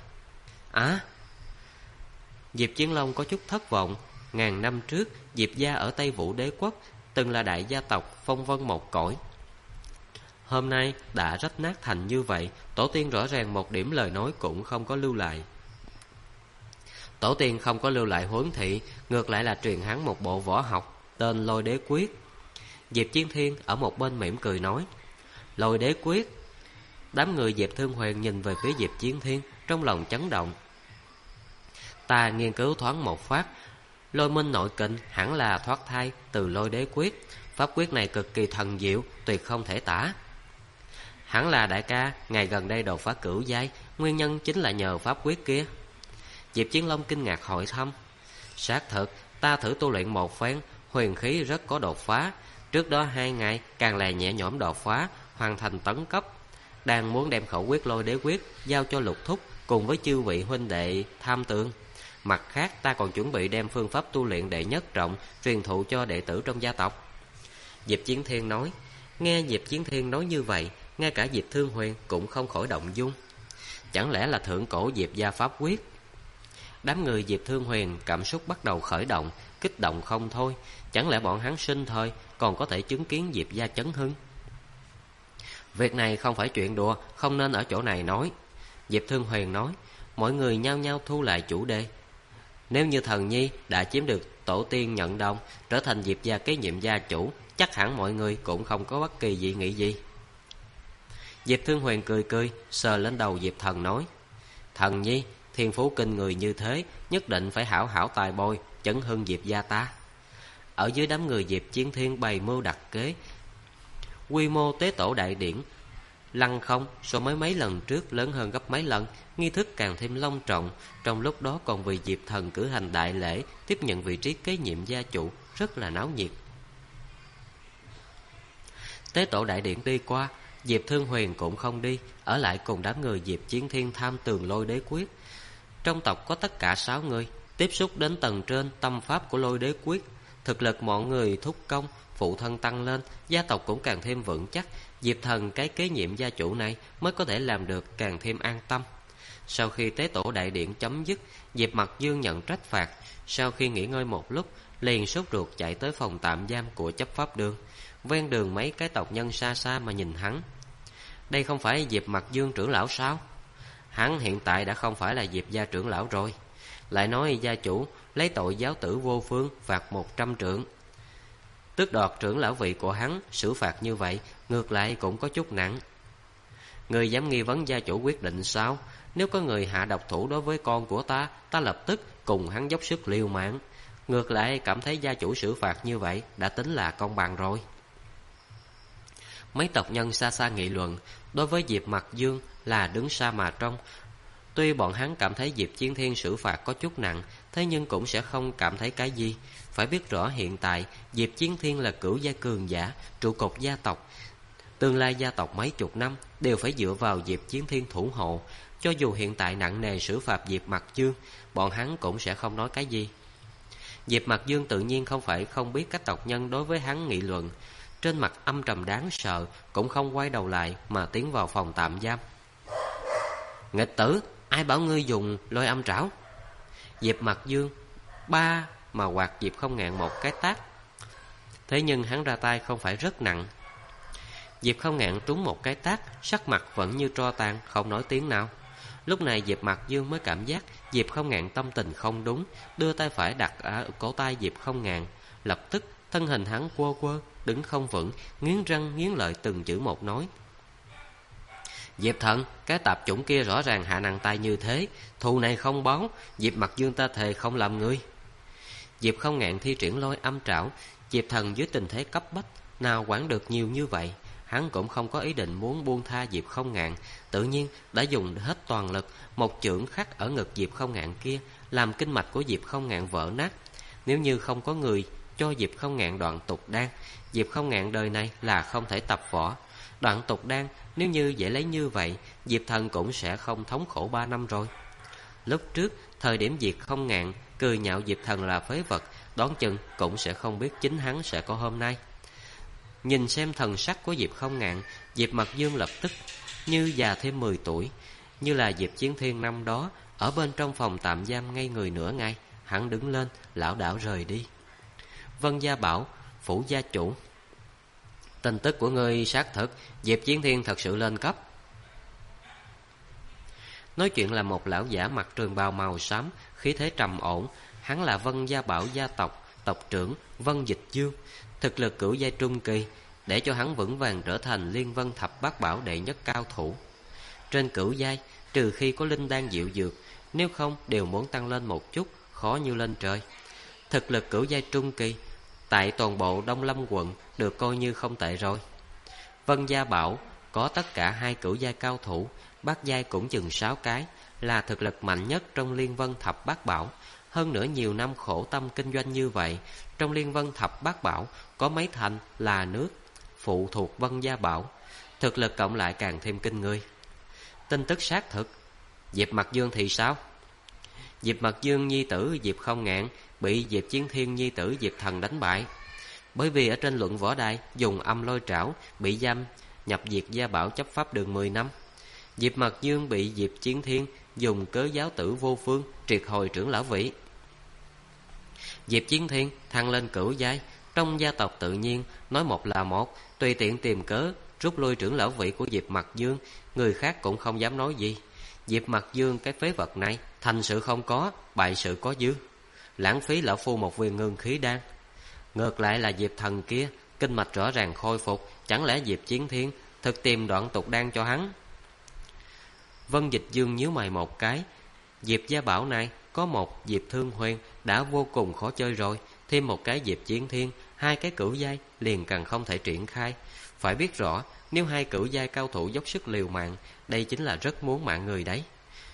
Diệp Chiến Long có chút thất vọng. Ngàn năm trước, Diệp gia ở Tây Vũ Đế quốc từng là đại gia tộc phong vân một cõi. Hôm nay đã rách nát thành như vậy, tổ tiên rõ ràng một điểm lời nói cũng không có lưu lại. Tổ tiên không có lưu lại huấn thị, ngược lại là truyền hắn một bộ võ học tên Lôi Đế Quyết. Diệp Chiến Thiên ở một bên mỉm cười nói. Lôi Đế Quyết. Đám người Diệp Thương Huyền nhìn về phía Diệp Chiến Thiên, trong lòng chấn động. Ta nghiên cứu thoáng một phát, Lôi Minh nội kình hẳn là thoát thai từ Lôi Đế Quyết. Pháp quyết này cực kỳ thần diệu, tuyệt không thể tả. Hẳn là đại ca ngày gần đây đột phá cửu giai, nguyên nhân chính là nhờ pháp quyết kia. Diệp Chiến Long kinh ngạc hỏi thăm. Xác thực, ta thử tu luyện một phen, huyền khí rất có đột phá. Trước đó 2 ngày càng là nhẹ nhõm đột phá, hoàn thành tấn cấp. Đang muốn đem khẩu quyết Lôi Đế Quyết giao cho Lục Thúc cùng với chư vị huynh đệ tham tường. Mặt khác ta còn chuẩn bị đem phương pháp tu luyện đệ nhất trọng truyền thụ cho đệ tử trong gia tộc. Diệp Chiến Thiên nói. Nghe Diệp Chiến Thiên nói như vậy, ngay cả Diệp Thương Huyền cũng không khỏi động dung. Chẳng lẽ là thượng cổ Diệp gia pháp quyết? Đám người Diệp Thương Huyền cảm xúc bắt đầu khởi động, kích động không thôi. Chẳng lẽ bọn hắn sinh thời còn có thể chứng kiến Diệp gia chấn hưng? Việc này không phải chuyện đùa, không nên ở chỗ này nói. Diệp Thương Huyền nói. Mọi người nhao nhao thu lại chủ đề. Nếu như Thần Nhi đã chiếm được tổ tiên nhận đồng, trở thành Diệp gia kế nhiệm gia chủ, chắc hẳn mọi người cũng không có bất kỳ dị nghị gì. Diệp Thương Huyền cười cười, sờ lên đầu Diệp Thần nói. Thần Nhi, thiên phú kinh người như thế, nhất định phải hảo hảo tài bồi, chấn hưng Diệp gia ta. Ở dưới đám người Diệp Chiến Thiên bày mưu đặt kế, quy mô tế tổ đại điển lăng không so với mấy lần trước lớn hơn gấp mấy lần, nghi thức càng thêm long trọng. Trong lúc đó còn vì Diệp Thần cử hành đại lễ, tiếp nhận vị trí kế nhiệm gia chủ, rất là náo nhiệt. Tế tổ đại điện đi qua, Diệp Thương Huyền cũng không đi, ở lại cùng đám người Diệp Chiến Thiên tham tường Lôi Đế Quyết. Trong tộc có tất cả 6 người, tiếp xúc đến tầng trên tâm pháp của Lôi Đế Quyết. Thực lực mọi người thúc công, phụ thân tăng lên, gia tộc cũng càng thêm vững chắc. Diệp Thần cái kế nhiệm gia chủ này mới có thể làm được càng thêm an tâm. Sau khi tế tổ đại điện chấm dứt, Diệp Mặc Dương nhận trách phạt. Sau khi nghỉ ngơi một lúc, liền sốt ruột chạy tới phòng tạm giam của chấp pháp đường. Ven đường mấy cái tộc nhân xa xa mà nhìn hắn. Đây không phải Diệp Mặc Dương trưởng lão sao? Hắn hiện tại đã không phải là Diệp gia trưởng lão rồi. Lại nói gia chủ lấy tội giáo tử vô phương, phạt 100 trượng. Tước đoạt trưởng lão vị của hắn, xử phạt như vậy ngược lại cũng có chút nặng. Người dám nghi vấn gia chủ quyết định sao? Nếu có người hạ độc thủ đối với con của ta, ta lập tức cùng hắn dốc sức liều mạng. Ngược lại cảm thấy gia chủ xử phạt như vậy đã tính là công bằng rồi. Mấy tộc nhân xa xa nghị luận. Đối với Diệp Mặc Dương là đứng xa mà trông. Tuy bọn hắn cảm thấy Diệp Chiến Thiên xử phạt có chút nặng, thế nhưng cũng sẽ không cảm thấy cái gì. Phải biết rõ hiện tại Diệp Chiến Thiên là cửu gia cường giả, trụ cột gia tộc. Tương lai gia tộc mấy chục năm đều phải dựa vào Diệp Chiến Thiên thủ hộ. Cho dù hiện tại nặng nề xử phạt Diệp Mặc Dương, bọn hắn cũng sẽ không nói cái gì. Diệp Mặc Dương tự nhiên không phải không biết các tộc nhân đối với hắn nghị luận. Trên mặt âm trầm đáng sợ, cũng không quay đầu lại mà tiến vào phòng tạm giam. Nghịch tử, ai bảo ngươi dùng Lôi Âm Trảo? Diệp Mặc Dương ba mà quạt Diệp Không Ngạn một cái tát. Thế nhưng hắn ra tay không phải rất nặng. Diệp Không Ngạn trúng một cái tát, sắc mặt vẫn như tro tàn, không nói tiếng nào. Lúc này Diệp Mặc Dương mới cảm giác Diệp Không Ngạn tâm tình không đúng, đưa tay phải đặt ở cổ tay Diệp Không Ngạn. Lập tức thân hình hắn quơ quơ, đứng không vững, nghiến răng nghiến lợi từng chữ một nói. Diệp thần, cái tạp chủng kia rõ ràng hạ nặng tay như thế, thù này không báo, Diệp Mặc Dương ta thề không làm ngươi. Diệp Không Ngạn thi triển lôi âm trảo. Diệp thần dưới tình thế cấp bách, nào quản được nhiều như vậy. Hắn cũng không có ý định muốn buông tha Diệp Không Ngạn, tự nhiên đã dùng hết toàn lực. Một chưởng khắc ở ngực Diệp Không Ngạn kia, làm kinh mạch của Diệp Không Ngạn vỡ nát. Nếu như không có người cho Diệp Không Ngạn đoạn tục đan, Diệp Không Ngạn đời này là không thể tập võ. Đoạn tục đan nếu như dễ lấy như vậy, Diệp thần cũng sẽ không thống khổ 3 năm rồi. Lúc trước, thời điểm Diệp Không Ngạn cười nhạo Diệp thần là phế vật, đoán chừng cũng sẽ không biết chính hắn sẽ có hôm nay. Nhìn xem thần sắc của Diệp Không Ngạn, Diệp Mặc Dương lập tức như già thêm 10 tuổi, như là Diệp Chiến Thiên năm đó ở bên trong phòng tạm giam ngây người nửa ngày. Hắn đứng lên, lảo đảo rời đi. Vân Gia bảo, phủ gia chủ, tin tức của ngươi xác thực, Diệp Chiến Thiên thật sự lên cấp. Nói chuyện là một lão giả mặc trường bào màu xám, khí thế trầm ổn. Hắn là Vân Gia Bảo gia tộc tộc trưởng Vân Dịch Dương, thực lực cửu giai trung kỳ, để cho hắn vững vàng trở thành Liên Vân Thập Bát Bảo đệ nhất cao thủ. Trên cửu giai, trừ khi có linh đan diệu dược, nếu không đều muốn tăng lên một chút, khó như lên trời. Thực lực cửu giai trung kỳ tại toàn bộ Đông Lâm quận được coi như không tệ rồi. Vân Gia Bảo có tất cả 2 cửu giai cao thủ, bát giai cũng chừng 6 cái, là thực lực mạnh nhất trong Liên Vân Thập Bát Bảo. Hơn nữa nhiều năm khổ tâm kinh doanh như vậy, trong Liên Vân Thập Bát Bảo có mấy thành là nước phụ thuộc Vân Gia Bảo, thực lực cộng lại càng thêm kinh người. Tin tức xác thực. Diệp Mặc Dương thì sao? Diệp Mặc Dương nhi tử Diệp Không Ngạn bị Diệp Chiến Thiên nhi tử Diệp Thần đánh bại. Bởi vì ở trên luận võ đài dùng âm lôi trảo, bị giam nhập Diệp Gia Bảo chấp pháp đường 10 năm. Diệp Mặc Dương bị Diệp Chiến Thiên dùng cớ giáo tử vô phương triệt hồi trưởng lão vị. Diệp Chiến Thiên thăng lên cửu giai, trong gia tộc tự nhiên nói một là một, tùy tiện tìm cớ rút lui trưởng lão vị của Diệp Mặc Dương, người khác cũng không dám nói gì. Diệp Mặc Dương cái phế vật này, thành sự không có, bại sự có dư, lãng phí lão phu một viên ngưng khí đan. Ngược lại là Diệp thần kia, kinh mạch rõ ràng khôi phục, chẳng lẽ Diệp Chiến Thiên thực tìm đoạn tục đan cho hắn? Vân Dịch Dương nhíu mày một cái. Diệp Gia Bảo này có một Diệp Thương Huyền đã vô cùng khó chơi rồi, thêm một cái Diệp Chiến Thiên, 2 cái cửu giai liền càng không thể triển khai. Phải biết rõ, nếu 2 cửu giai cao thủ dốc sức liều mạng, đây chính là rất muốn mạng người đấy.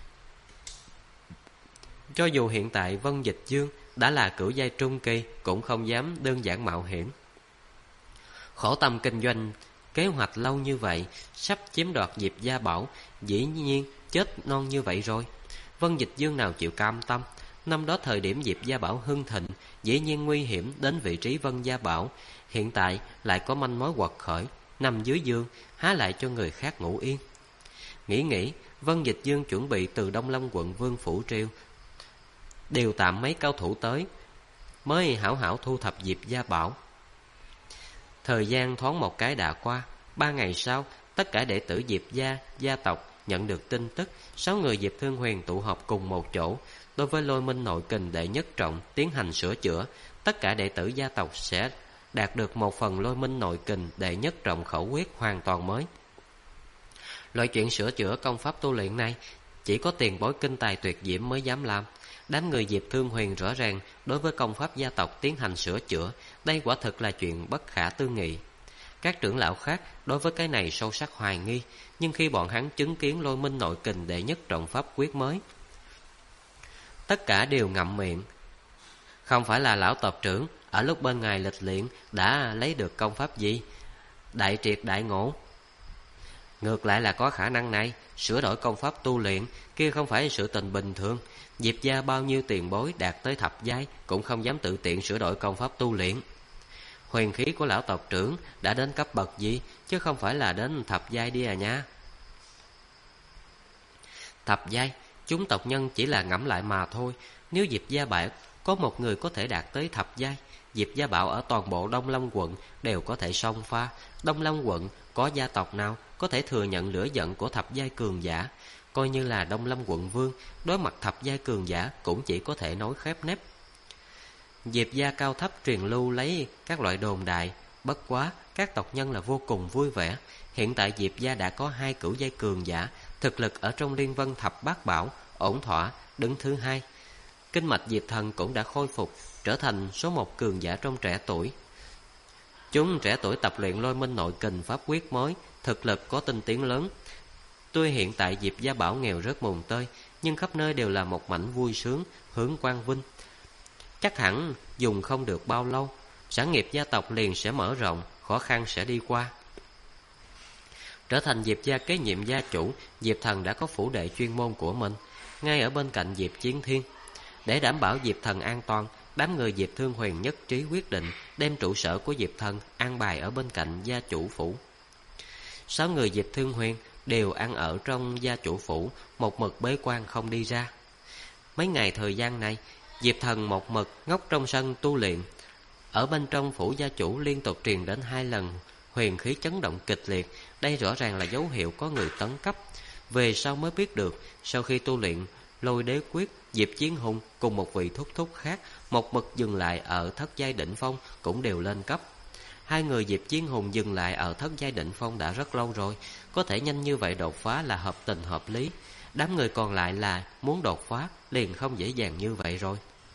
Cho dù hiện tại Vân Dịch Dương đã là cửu giai trung kỳ, cũng không dám đơn giản mạo hiểm. Khổ tâm kinh doanh kế hoạch lâu như vậy, sắp chiếm đoạt Diệp Gia Bảo, dĩ nhiên chết non như vậy rồi. Vân Dịch Dương nào chịu cam tâm. Năm đó thời điểm Diệp Gia Bảo hưng thịnh, dĩ nhiên nguy hiểm đến vị trí Vân Gia Bảo. Hiện tại lại có manh mối quật khởi, nằm dưới giường, há lại cho người khác ngủ yên. Nghĩ, Vân Dịch Dương chuẩn bị từ Đông Lâm quận Vương Phủ Triều điều tạm mấy cao thủ tới, mới hảo hảo thu thập Diệp Gia Bảo. Thời gian thoáng một cái đã qua. 3 ngày sau, tất cả đệ tử Diệp Gia, gia tộc nhận được tin tức 6 người Diệp Thương Huyền tụ họp cùng một chỗ. Đối với Lôi Minh nội kình đệ nhất trọng tiến hành sửa chữa, tất cả đệ tử gia tộc sẽ đạt được một phần Lôi Minh nội kình đệ nhất trọng khẩu quyết hoàn toàn mới. Loại chuyện sửa chữa công pháp tu luyện này chỉ có tiền bối kinh tài tuyệt diễm mới dám làm. Đám người Diệp Thương Huyền rõ ràng đối với công pháp gia tộc tiến hành sửa chữa, đây quả thực là chuyện bất khả tư nghị. Các trưởng lão khác đối với cái này sâu sắc hoài nghi, nhưng khi bọn hắn chứng kiến Lôi Minh nội kình đệ nhất trọng pháp quyết mới, tất cả đều ngậm miệng. Không phải là lão tộc trưởng ở lúc bên ngoài lịch luyện đã lấy được công pháp gì đại triệt đại ngộ? Ngược lại là có khả năng này, sửa đổi công pháp tu luyện kia không phải sự tình bình thường. Diệp Gia bao nhiêu tiền bối đạt tới thập giai cũng không dám tự tiện sửa đổi công pháp tu luyện. Huyền khí của lão tộc trưởng đã đến cấp bậc gì, chứ không phải là đến thập giai đi à nha. Thập giai, chúng tộc nhân chỉ là ngẫm lại mà thôi. Nếu Diệp Gia Bảo có một người có thể đạt tới thập giai, Diệp Gia Bảo ở toàn bộ Đông Lâm quận đều có thể xông pha. Đông Lâm quận có gia tộc nào có thể thừa nhận lửa giận của thập giai cường giả? Coi như là Đông Lâm quận vương, đối mặt thập giai cường giả cũng chỉ có thể nói khép nép. Diệp Gia cao thấp truyền lưu lấy các loại đồn đại, bất quá các tộc nhân là vô cùng vui vẻ. Hiện tại Diệp gia đã có 2 cửu giai cường giả, thực lực ở trong Liên Vân Thập Bát Bảo ổn thỏa đứng thứ 2. Kinh mạch Diệp Thần cũng đã khôi phục, trở thành số 1 cường giả trong trẻ tuổi. Chúng trẻ tuổi tập luyện Lôi Minh Nội Kình pháp quyết mới, thực lực có tinh tiến lớn. Tuy hiện tại Diệp gia bảo nghèo rất mùng tơi, nhưng khắp nơi đều là một mảnh vui sướng, hướng quang vinh. Chắc hẳn dùng không được bao lâu, sản nghiệp gia tộc liền sẽ mở rộng, khó khăn sẽ đi qua. Trở thành Diệp gia kế nhiệm gia chủ, Diệp Thần đã có phủ đệ chuyên môn của mình, ngay ở bên cạnh Diệp Chiến Thiên. Để đảm bảo Diệp Thần an toàn, đám người Diệp Thương Huyền nhất trí quyết định đem trụ sở của Diệp Thần an bài ở bên cạnh gia chủ phủ. 6 người Diệp Thương Huyền đều ăn ở trong gia chủ phủ, một mực bế quan không đi ra. Mấy ngày thời gian này, Diệp Thần một mực ngốc trong sân tu luyện. Ở bên trong phủ gia chủ liên tục truyền đến 2 lần huyền khí chấn động kịch liệt, đây rõ ràng là dấu hiệu có người tấn cấp. Về sau mới biết được, sau khi tu luyện Lôi Đế Quyết, Diệp Chiến Hùng cùng một vị thúc thúc khác một mực dừng lại ở thất giai đỉnh phong, cũng đều lên cấp. 2 người Diệp Chiến Hùng dừng lại ở thất giai đỉnh phong đã rất lâu rồi, có thể nhanh như vậy đột phá là hợp tình hợp lý. Đám người còn lại là muốn đột phá liền không dễ dàng như vậy rồi.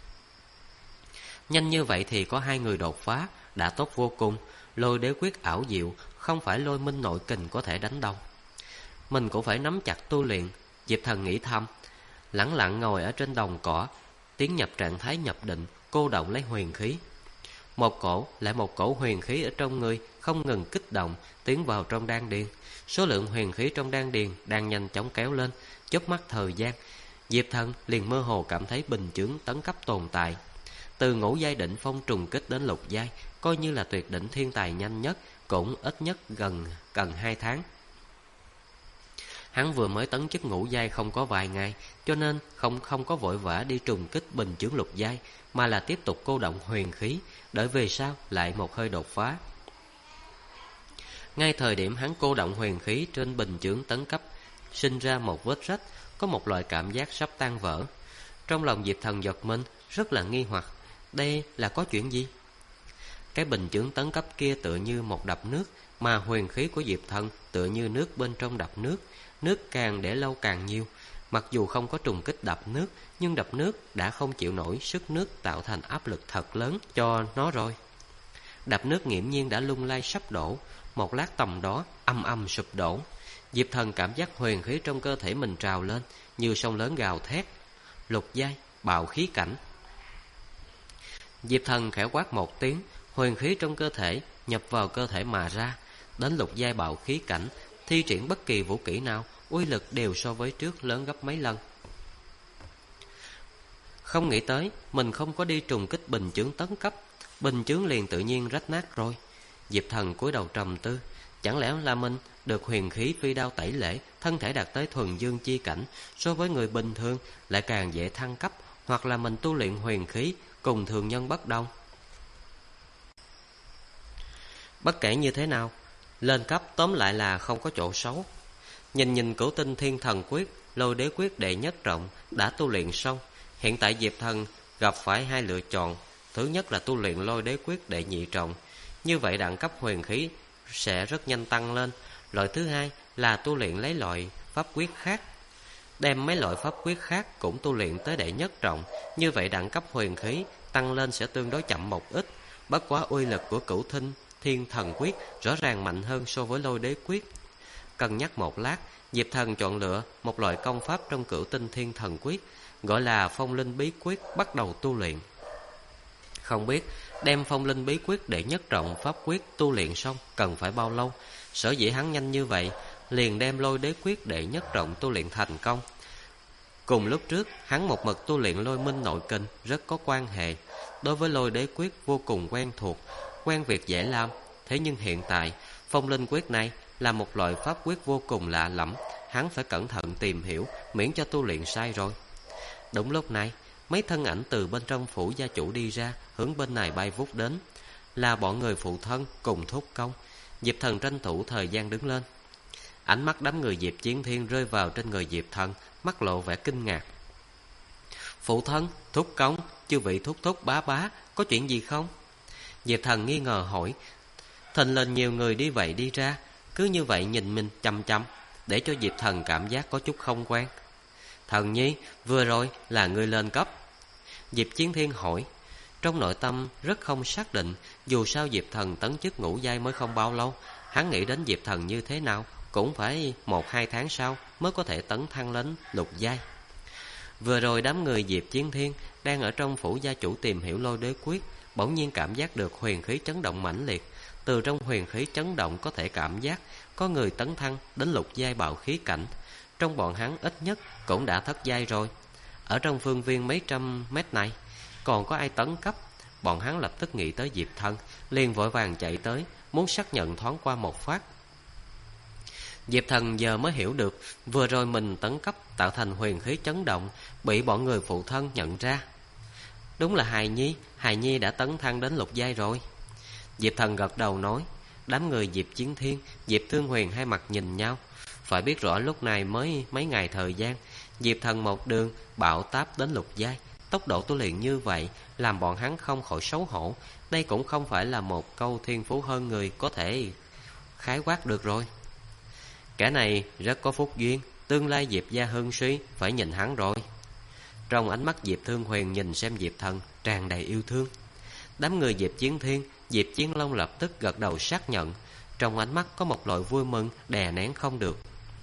Nhanh như vậy thì có 2 người đột phá đã tốt vô cùng. Lôi Đế Quyết ảo diệu, không phải Lôi Minh Nội Kình có thể đánh đâu. Mình cũng phải nắm chặt tu luyện, Diệp Thần nghĩ thầm. Lẳng lặng ngồi ở trên đồng cỏ, tiến nhập trạng thái nhập định, cô động lấy huyền khí. Một cổ lại một cổ huyền khí ở trong người không ngừng kích động, tiến vào trong đan điền. Số lượng huyền khí trong đan điền đang nhanh chóng kéo lên. Chớp mắt thời gian, Diệp Thần liền mơ hồ cảm thấy bình chướng tấn cấp tồn tại. Từ ngũ giai đỉnh phong trùng kích đến lục giai, coi như là tuyệt đỉnh thiên tài nhanh nhất, cũng ít nhất gần 2 tháng. Hắn vừa mới tấn chức ngũ giai không có vài ngày, cho nên không có vội vã đi trùng kích bình chướng lục giai, mà là tiếp tục cô động huyền khí, đợi về sau lại một hơi đột phá. Ngay thời điểm hắn cô động huyền khí trên bình chướng tấn cấp, sinh ra một vết rách, có một loại cảm giác sắp tan vỡ. Trong lòng Diệp Thần giật mình, rất là nghi hoặc, đây là có chuyện gì? Cái bình chướng tấn cấp kia tựa như một đập nước, mà huyền khí của Diệp Thần tựa như nước bên trong đập nước. Nước càng để lâu càng nhiều. Mặc dù không có trùng kích đập nước, nhưng đập nước đã không chịu nổi sức nước tạo thành áp lực thật lớn cho nó rồi. Đập nước nghiễm nhiên đã lung lay sắp đổ. Một lát tầm đó âm âm sụp đổ. Diệp Thần cảm giác huyền khí trong cơ thể mình trào lên, như sông lớn gào thét. Lục giai, bạo khí cảnh. Diệp Thần khẽ quát một tiếng, huyền khí trong cơ thể nhập vào cơ thể mà ra. Đến lục giai bạo khí cảnh, thi triển bất kỳ vũ kỹ nào, uy lực đều so với trước lớn gấp mấy lần. Không nghĩ tới mình không có đi trùng kích bình chướng tấn cấp, bình chướng liền tự nhiên rách nát rồi. Diệp Thần cúi đầu trầm tư, chẳng lẽ là mình được huyền khí phi đao tẩy lễ, thân thể đạt tới thuần dương chi cảnh, so với người bình thường lại càng dễ thăng cấp, hoặc là mình tu luyện huyền khí cùng thường nhân bất đồng. Bất kể như thế nào, lên cấp tóm lại là không có chỗ xấu. Nhìn Cửu Tinh Thiên Thần Quyết, Lôi Đế Quyết đệ nhất trọng đã tu luyện xong. Hiện tại Diệp Thần gặp phải 2 lựa chọn. Thứ nhất là tu luyện Lôi Đế Quyết đệ nhị trọng, như vậy đẳng cấp huyền khí sẽ rất nhanh tăng lên. Loại thứ hai là tu luyện lấy loại pháp quyết khác, đem mấy loại pháp quyết khác cũng tu luyện tới đệ nhất trọng, như vậy đẳng cấp huyền khí tăng lên sẽ tương đối chậm một ít. Bất quá uy lực của Cửu Tinh Thiên Thần Quyết rõ ràng mạnh hơn so với Lôi Đế Quyết. Cân nhắc một lát, Diệp Thần chọn lựa một loại công pháp trong Cửu Tinh Thiên Thần Quyết, gọi là Phong Linh Bí Quyết, bắt đầu tu luyện. Không biết đem Phong Linh Bí Quyết đệ nhất trọng pháp quyết tu luyện xong cần phải bao lâu. Sở dĩ hắn nhanh như vậy, liền đem Lôi Đế Quyết đệ nhất trọng tu luyện thành công. Cùng lúc trước, hắn một mực tu luyện Lôi Minh Nội Kình rất có quan hệ. Đối với Lôi Đế Quyết vô cùng quen thuộc, quen việc dễ làm. Thế nhưng hiện tại, Phong Linh Quyết này là một loại pháp quyết vô cùng lạ lẫm, hắn phải cẩn thận tìm hiểu, miễn cho tu luyện sai rồi. Đúng lúc này, mấy thân ảnh từ bên trong phủ gia chủ đi ra, hướng bên này bay vút đến. Là bọn người phụ thân cùng thúc công. Diệp Thần tranh thủ thời gian đứng lên. Ánh mắt đám người Diệp Chiến Thiên rơi vào trên người Diệp Thần, mắt lộ vẻ kinh ngạc. Phụ thân, thúc công, chư vị thúc thúc bá bá, có chuyện gì không? Diệp Thần nghi ngờ hỏi. Thình lình nhiều người đi vậy đi ra, cứ như vậy nhìn mình chăm chăm, để cho Diệp Thần cảm giác có chút không quen. Thần nhi, vừa rồi là ngươi lên cấp? Diệp Chiến Thiên hỏi. Trong nội tâm rất không xác định, dù sao Diệp Thần tấn chức ngũ giai mới không bao lâu, hắn nghĩ đến Diệp Thần như thế nào cũng phải 1-2 tháng sau mới có thể tấn thăng lên lục giai. Vừa rồi đám người Diệp Chiến Thiên đang ở trong phủ gia chủ tìm hiểu lôi đế quyết, bỗng nhiên cảm giác được huyền khí chấn động mãnh liệt. Từ trong huyền khí chấn động có thể cảm giác có người tấn thăng đến lục giai bạo khí cảnh. Trong bọn hắn ít nhất cũng đã thất giai rồi. Ở trong phương viên mấy trăm mét này còn có ai tấn cấp? Bọn hắn lập tức nghĩ tới Diệp Thần, liền vội vàng chạy tới, muốn xác nhận thoáng qua một phát. Diệp Thần giờ mới hiểu được, vừa rồi mình tấn cấp tạo thành huyền khí chấn động, bị bọn người phụ thân nhận ra. Đúng là Hài Nhi đã tấn thăng đến lục giai rồi. Diệp Thần gật đầu nói. Đám người Diệp Chiến Thiên, Diệp Thương Huyền hai mặt nhìn nhau. Phải biết rõ lúc này mới mấy ngày thời gian, Diệp Thần một đường bạo táp đến lục giai, tốc độ tu luyện như vậy làm bọn hắn không khỏi xấu hổ. Đây cũng không phải là một câu thiên phú hơn người có thể khái quát được rồi. Kẻ này rất có phúc duyên, tương lai Diệp gia hưng suy phải nhìn hắn rồi. Trong ánh mắt Diệp Thương Huyền nhìn xem Diệp Thần tràn đầy yêu thương. Đám người Diệp Chiến Thiên, Diệp Chiến Long lập tức gật đầu xác nhận. Trong ánh mắt có một loại vui mừng đè nén không được.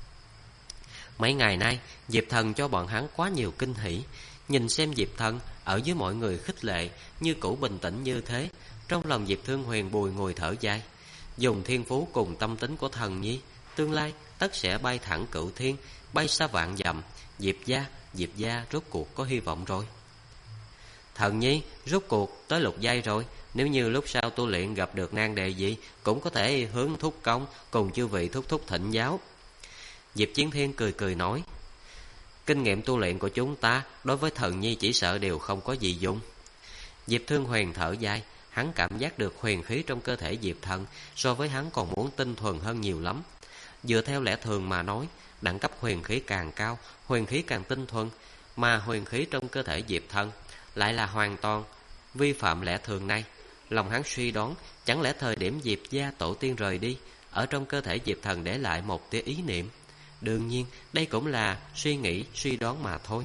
Mấy ngày nay Diệp Thần cho bọn hắn quá nhiều kinh hỉ. Nhìn xem Diệp Thần ở dưới mọi người khích lệ, như cũ bình tĩnh như thế, trong lòng Diệp Thương Huyền bùi ngùi thở dài. Dùng thiên phú cùng tâm tính của Thần nhi, tương lai tất sẽ bay thẳng cửu thiên, bay xa vạn dặm. Diệp gia rốt cuộc có hy vọng rồi. Thần nhi, rốt cuộc tới lục giai rồi. Nếu như lúc sau tu luyện gặp được nan đề gì, cũng có thể hướng thúc công cùng chư vị thúc thỉnh giáo. Diệp Chiến Thiên cười cười nói. Kinh nghiệm tu luyện của chúng ta đối với Thần nhi chỉ sợ đều không có gì dùng. Diệp Thương Huyền thở dài. Hắn cảm giác được huyền khí trong cơ thể Diệp Thần so với hắn còn muốn tinh thuần hơn nhiều lắm. Dựa theo lẽ thường mà nói, đẳng cấp huyền khí càng cao, huyền khí càng tinh thuần, mà huyền khí trong cơ thể Diệp Thần lại là hoàn toàn vi phạm lẽ thường này. Lòng hắn suy đoán, chẳng lẽ thời điểm Diệp gia tổ tiên rời đi, ở trong cơ thể Diệp Thần để lại một tia ý niệm. Đương nhiên, đây cũng là suy nghĩ, suy đoán mà thôi.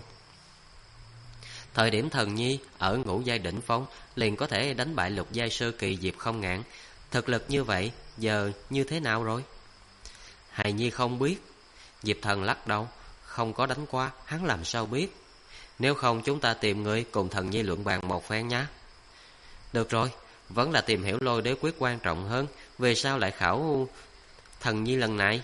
Thời điểm Thần nhi ở ngũ giai đỉnh phong liền có thể đánh bại lục giai sơ kỳ Diệp Không Ngạn. Thực lực như vậy, giờ như thế nào rồi? Hài nhi không biết. Diệp Thần lắc đầu. Không có đánh qua, hắn làm sao biết? Nếu không chúng ta tìm người cùng Thần nhi luận bàn một phen nhé. Được rồi, vẫn là tìm hiểu lôi đế quyết quan trọng hơn. Về sao lại khảo Thần nhi lần này?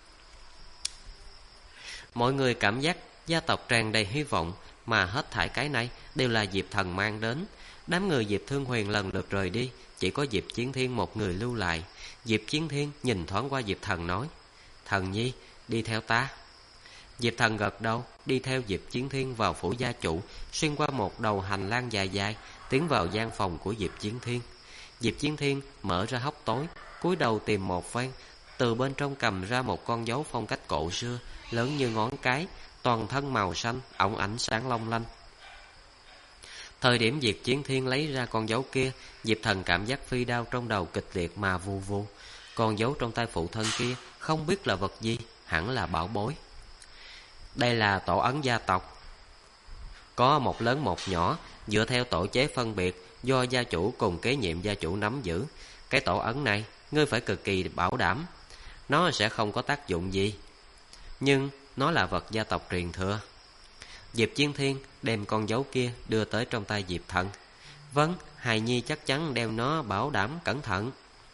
Mọi người cảm giác gia tộc tràn đầy hy vọng, mà hết thảy cái này đều là Diệp Thần mang đến. Đám người Diệp Thương Huyền lần lượt rời đi, chỉ có Diệp Chiến Thiên một người lưu lại. Diệp Chiến Thiên nhìn thoáng qua Diệp Thần nói. Thần nhi, đi theo ta. Diệp Thần gật đầu, đi theo Diệp Chiến Thiên vào phủ gia chủ, xuyên qua một đầu hành lang dài dài, tiến vào gian phòng của Diệp Chiến Thiên. Diệp Chiến Thiên mở ra hốc tối, cúi đầu tìm một phen, từ bên trong cầm ra một con dấu phong cách cổ xưa, lớn như ngón cái, toàn thân màu xanh, óng ánh sáng long lanh. Thời điểm Diệp Chiến Thiên lấy ra con dấu kia, Diệp Thần cảm giác phi đao trong đầu kịch liệt mà vù vù. Con dấu trong tay phụ thân kia không biết là vật gì, hẳn là bảo bối. Đây là tổ ấn gia tộc, có một lớn một nhỏ, dựa theo tổ chế phân biệt do gia chủ cùng kế nhiệm gia chủ nắm giữ. Cái tổ ấn này ngươi phải cực kỳ bảo đảm, nó sẽ không có tác dụng gì, nhưng nó là vật gia tộc truyền thừa. Diệp Chiến Thiên đem con dấu kia đưa tới trong tay Diệp Thần. Vâng, hài nhi chắc chắn đem nó bảo đảm cẩn thận.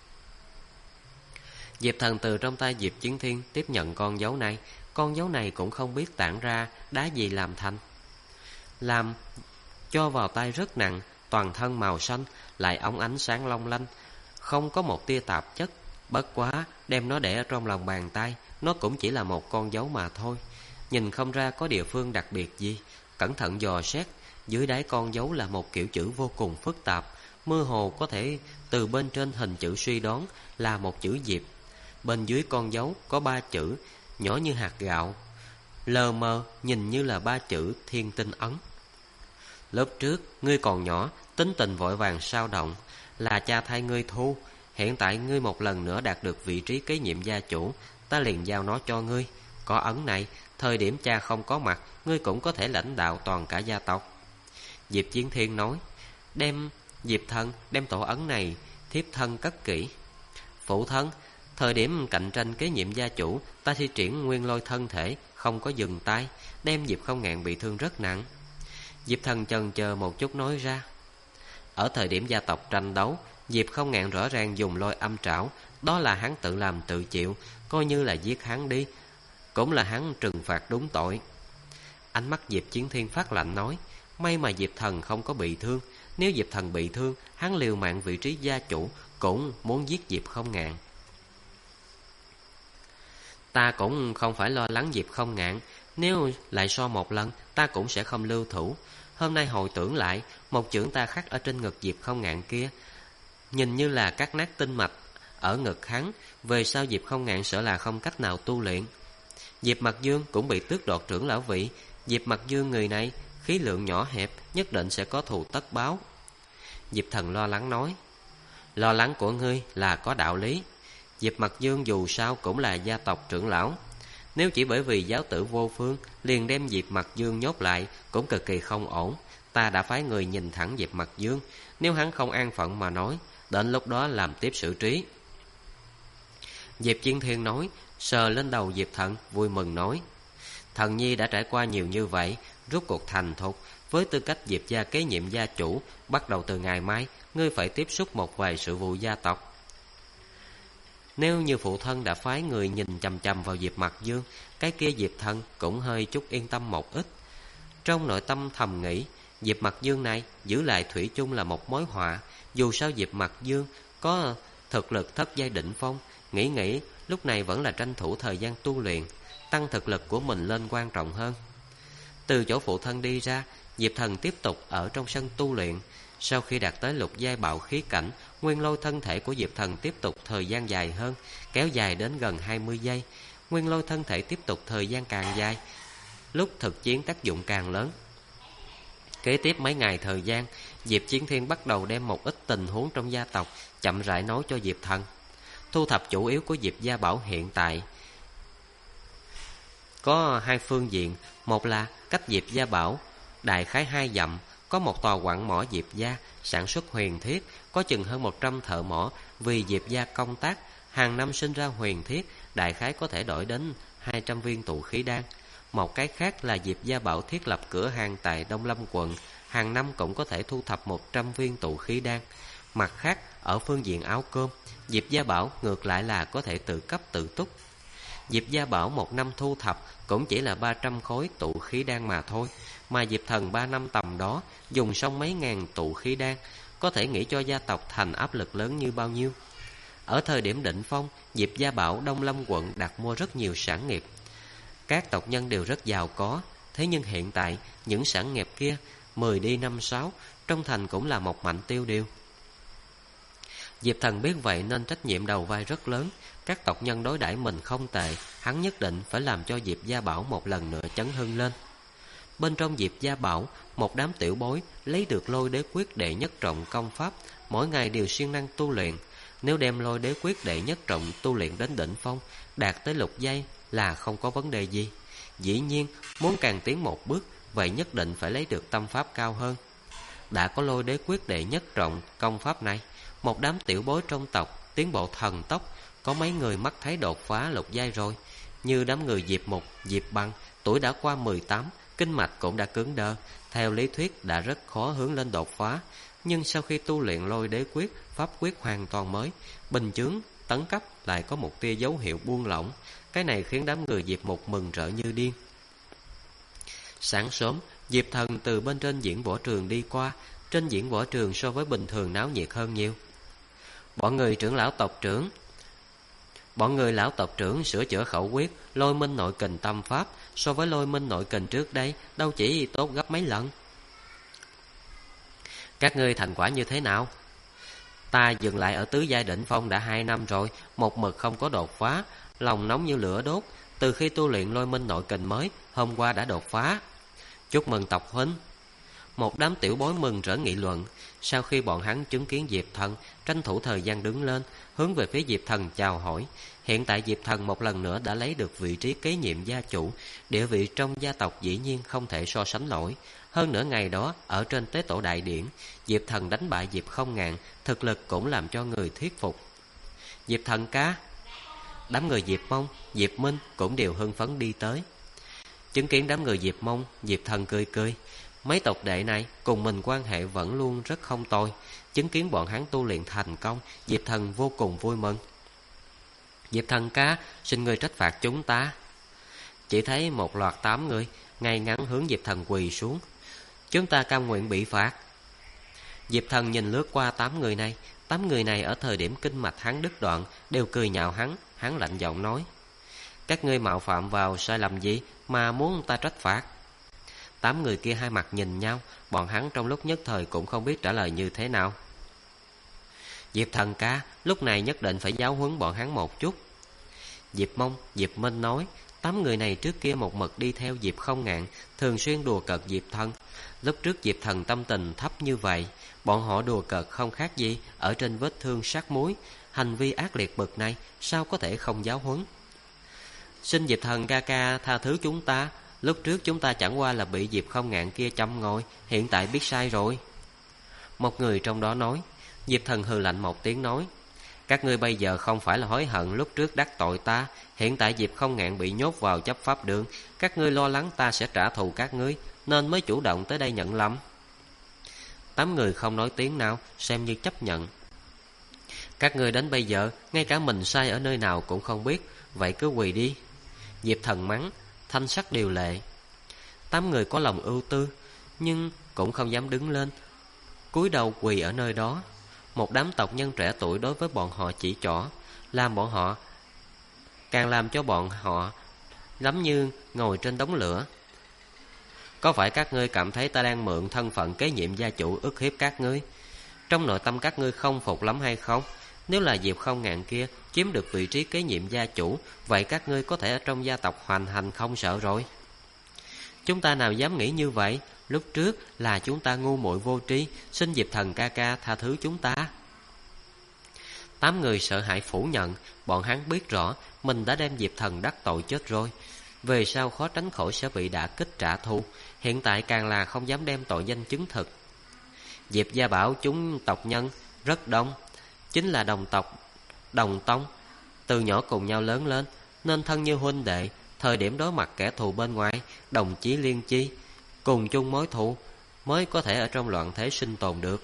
Diệp Thần từ trong tay Diệp Chiến Thiên tiếp nhận con dấu này. Con dấu này cũng không biết tản ra đá gì làm thành, làm cho vào tay rất nặng, toàn thân màu xanh, lại óng ánh sáng long lanh, không có một tia tạp chất. Bất quá đem nó để ở trong lòng bàn tay, nó cũng chỉ là một con dấu mà thôi, nhìn không ra có địa phương đặc biệt gì. Cẩn thận dò xét, dưới đáy con dấu là một kiểu chữ vô cùng phức tạp, mơ hồ có thể từ bên trên hình chữ suy đoán là một chữ Diệp. Bên dưới con dấu có 3 chữ nhỏ như hạt gạo, lờ mờ nhìn như là 3 chữ Thiên Tinh Ấn. Lớp trước ngươi còn nhỏ, tính tình vội vàng sao động, là cha thay ngươi thu, Hiện tại ngươi một lần nữa đạt được vị trí kế nhiệm gia chủ, ta liền giao nó cho ngươi. Có ấn này, thời điểm cha không có mặt, ngươi cũng có thể lãnh đạo toàn cả gia tộc. Diệp Chiến Thiên nói. Diệp thần đem tổ ấn này thiếp thân cất kỹ. Phụ thân, thời điểm cạnh tranh kế nhiệm gia chủ, ta thi triển nguyên lôi thân thể, không có dừng tay, đem Diệp Không Ngạn bị thương rất nặng. Diệp thần chần chờ một chút nói ra. Ở thời điểm gia tộc tranh đấu, Diệp Không Ngạn rõ ràng dùng lôi âm trảo, đó là hắn tự làm tự chịu, coi như là giết hắn đi, cũng là hắn trừng phạt đúng tội. Ánh mắt Diệp Chiến Thiên phát lạnh nói. May mà Diệp thần không có bị thương, nếu Diệp thần bị thương, hắn liều mạng vị trí gia chủ, cũng muốn giết Diệp Không Ngạn. Ta cũng không phải lo lắng Diệp Không Ngạn, nếu lại so một lần, ta cũng sẽ không lưu thủ. Hôm nay hồi tưởng lại, một chưởng ta khắc ở trên ngực Diệp Không Ngạn kia, nhìn như là cắt nát tinh mạch ở ngực hắn, về sau Diệp Không Ngạn sợ là không cách nào tu luyện. Diệp Mặc Dương cũng bị tước đoạt trưởng lão vị, Diệp Mặc Dương người này khí lượng nhỏ hẹp, nhất định sẽ có thù tất báo. Diệp thần lo lắng nói. Lo lắng của ngươi là có đạo lý. Diệp Mặc Dương dù sao cũng là gia tộc trưởng lão, nếu chỉ bởi vì giáo tử vô phương liền đem Diệp Mặc Dương nhốt lại, cũng cực kỳ không ổn. Ta đã phái người nhìn thẳng Diệp Mặc Dương, nếu hắn không an phận mà nói, đến lúc đó làm tiếp xử trí. Diệp Chiến Thiên nói, sờ lên đầu Diệp thần, vui mừng nói. Thần nhi đã trải qua nhiều như vậy, rốt cuộc thành thục. Với tư cách Diệp gia kế nhiệm gia chủ, bắt đầu từ ngày mai, ngươi phải tiếp xúc một vài sự vụ gia tộc. Nếu như phụ thân đã phái người nhìn chằm chằm vào Diệp Mặc Dương, cái kia Diệp thần cũng hơi chút yên tâm một ít. Trong nội tâm thầm nghĩ, Diệp Mặc Dương này giữ lại thủy chung là một mối họa. Dù sao Diệp Mặc Dương có thực lực thất giai đỉnh phong, nghĩ lúc này vẫn là tranh thủ thời gian tu luyện, tăng thực lực của mình lên quan trọng hơn. Từ chỗ phụ thân đi ra, Diệp thần tiếp tục ở trong sân tu luyện. Sau khi đạt tới lục giai bạo khí cảnh, nguyên lôi thân thể của Diệp thần tiếp tục thời gian dài hơn, kéo dài đến gần 20 giây. Nguyên lôi thân thể tiếp tục thời gian càng dài, lúc thực chiến tác dụng càng lớn. Kế tiếp mấy ngày thời gian, Diệp Chiến Thiên bắt đầu đem một ít tình huống trong gia tộc chậm rãi nói cho Diệp thần. Thu thập chủ yếu của Diệp gia bảo hiện tại có hai phương diện. Một là cách Diệp gia bảo đại khái 2 dặm có một tòa quặng mỏ Diệp gia sản xuất huyền thiết, có chừng hơn 100 thợ mỏ vì Diệp gia công tác, hàng năm sinh ra huyền thiết, đại khái có thể đổi đến 200 viên tụ khí đan. Một cái khác là Diệp gia bảo thiết lập cửa hàng tại Đông Lâm quận, hàng năm cũng có thể thu thập 100 viên tụ khí đan. Mặt khác, ở phương diện áo cơm, Diệp gia bảo ngược lại là có thể tự cấp tự túc. Diệp gia bảo một năm thu thập cũng chỉ là 300 khối tụ khí đan mà thôi, mà Diệp thần 3 năm tầm đó dùng xong mấy ngàn tụ khí đan, có thể nghĩ cho gia tộc thành áp lực lớn như bao nhiêu. Ở thời điểm đỉnh phong, Diệp gia bảo Đông Lâm quận đặt mua rất nhiều sản nghiệp, các tộc nhân đều rất giàu có. Thế nhưng hiện tại những sản nghiệp kia 10 đi 5 6, trong thành cũng là một mảnh tiêu điều. Diệp thần biết vậy nên trách nhiệm đầu vai rất lớn. Các tộc nhân đối đãi mình không tệ, hắn nhất định phải làm cho Diệp gia bảo một lần nữa chấn hưng lên. Bên trong Diệp gia bảo, một đám tiểu bối lấy được lôi đế quyết đệ nhất trọng công pháp, mỗi ngày đều siêng năng tu luyện. Nếu đem lôi đế quyết đệ nhất trọng tu luyện đến đỉnh phong, đạt tới lục giai là không có vấn đề gì. Dĩ nhiên, muốn càng tiến một bước, vậy nhất định phải lấy được tâm pháp cao hơn. Đã có lôi đế quyết đệ nhất trọng công pháp này, một đám tiểu bối trong tộc tiến bộ thần tốc, có mấy người mắt thấy đột phá lục giai rồi. Như đám người Diệp Mục, Diệp Băng, tuổi đã qua 18, kinh mạch cũng đã cứng đơ, theo lý thuyết đã rất khó hướng lên đột phá. Nhưng sau khi tu luyện lôi đế quyết, pháp quyết hoàn toàn mới, bình chướng, tấn cấp lại có một tia dấu hiệu buông lỏng. Cái này khiến đám người Diệp Mục mừng rỡ như điên. Sáng sớm, Diệp thần từ bên trên diễn võ trường đi qua. Trên diễn võ trường so với bình thường náo nhiệt hơn nhiều. Bọn người lão tộc trưởng sửa chữa khẩu quyết, lôi minh nội kình tâm pháp, so với lôi minh nội kình trước đây đâu chỉ tốt gấp mấy lần. Các ngươi thành quả như thế nào? Ta dừng lại ở tứ giai đỉnh phong đã 2 năm rồi, một mực không có đột phá, lòng nóng như lửa đốt. Từ khi tu luyện lôi minh nội kình mới, hôm qua đã đột phá. Chúc mừng tộc huynh. Một đám tiểu bối mừng rỡ nghị luận. Sau khi bọn hắn chứng kiến Diệp Thần, tranh thủ thời gian đứng lên, hướng về phía Diệp Thần chào hỏi. Hiện tại Diệp Thần một lần nữa đã lấy được vị trí kế nhiệm gia chủ, địa vị trong gia tộc dĩ nhiên không thể so sánh nổi. Hơn nữa ngày đó, ở trên tế tổ đại điển, Diệp Thần đánh bại Diệp Không Ngạn, thực lực cũng làm cho người thuyết phục. Diệp Thần ca. Đám người Diệp Mông, Diệp Minh cũng đều hưng phấn đi tới. Chứng kiến đám người Diệp Mông, Diệp Thần cười cười. Mấy tộc đệ này cùng mình quan hệ vẫn luôn rất không tồi. Chứng kiến bọn hắn tu luyện thành công, Diệp Thần vô cùng vui mừng. Diệp Thần ca, xin ngươi trách phạt chúng ta. Chỉ thấy một loạt 8 người ngay ngắn hướng Diệp Thần quỳ xuống. Chúng ta cam nguyện bị phạt. Diệp Thần nhìn lướt qua 8 người này. 8 người này ở thời điểm kinh mạch hắn đứt đoạn đều cười nhạo hắn. Hắn lạnh giọng nói: các ngươi mạo phạm vào sai lầm gì mà muốn ta trách phạt? 8 người kia hai mặt nhìn nhau, bọn hắn trong lúc nhất thời cũng không biết trả lời như thế nào. Diệp Thần ca, lúc này nhất định phải giáo huấn bọn hắn một chút. Diệp Mông, Diệp Minh nói: 8 người này trước kia một mực đi theo Diệp Không Ngạn, thường xuyên đùa cợt Diệp Thần. Lúc trước Diệp Thần tâm tình thấp như vậy, bọn họ đùa cợt không khác gì ở trên vết thương sát muối. Hành vi ác liệt bậc này sao có thể không giáo huấn? Xin Diệp Thần ca ca tha thứ chúng ta. Lúc trước chúng ta chẳng qua là bị Diệp Không Ngạn kia châm ngòi, hiện tại biết sai rồi. Một người trong đó nói. Diệp Thần hừ lạnh một tiếng nói: các ngươi bây giờ không phải là hối hận lúc trước đắc tội ta. Hiện tại Diệp Không Ngạn bị nhốt vào chấp pháp đường, các ngươi lo lắng ta sẽ trả thù các ngươi, nên mới chủ động tới đây nhận lầm. 8 người không nói tiếng nào, xem như chấp nhận. Các ngươi đến bây giờ ngay cả mình sai ở nơi nào cũng không biết, vậy cứ quỳ đi. Diệp Thần mắng, thanh sắc điều lệ. 8 người có lòng ưu tư, nhưng cũng không dám đứng lên, cúi đầu quỳ ở nơi đó. Một đám tộc nhân trẻ tuổi đối với bọn họ chỉ trỏ, càng làm cho bọn họ giống như ngồi trên đống lửa. Có phải các ngươi cảm thấy ta đang mượn thân phận kế nhiệm gia chủ ức hiếp các ngươi? Trong nội tâm các ngươi không phục lắm hay không? Nếu là Diệp Không Ngạn kia chiếm được vị trí kế nhiệm gia chủ, vậy các ngươi có thể ở trong gia tộc hoành hành không sợ rồi. Chúng ta nào dám nghĩ như vậy? Lúc trước là chúng ta ngu muội vô tri, xin Diệp Thần ca ca tha thứ chúng ta. 8 người sợ hãi phủ nhận, bọn hắn biết rõ mình đã đem Diệp Thần đắc tội chết rồi. Về sau khó tránh khỏi sẽ bị đả kích trả thù, hiện tại càng là không dám đem tội danh chứng thực. Diệp gia bảo chúng tộc nhân rất đông, chính là đồng tộc, đồng tông, từ nhỏ cùng nhau lớn lên, nên thân như huynh đệ. Thời điểm đối mặt kẻ thù bên ngoài, đồng chí liên chi, cùng chung mối thù, mới có thể ở trong loạn thế sinh tồn được.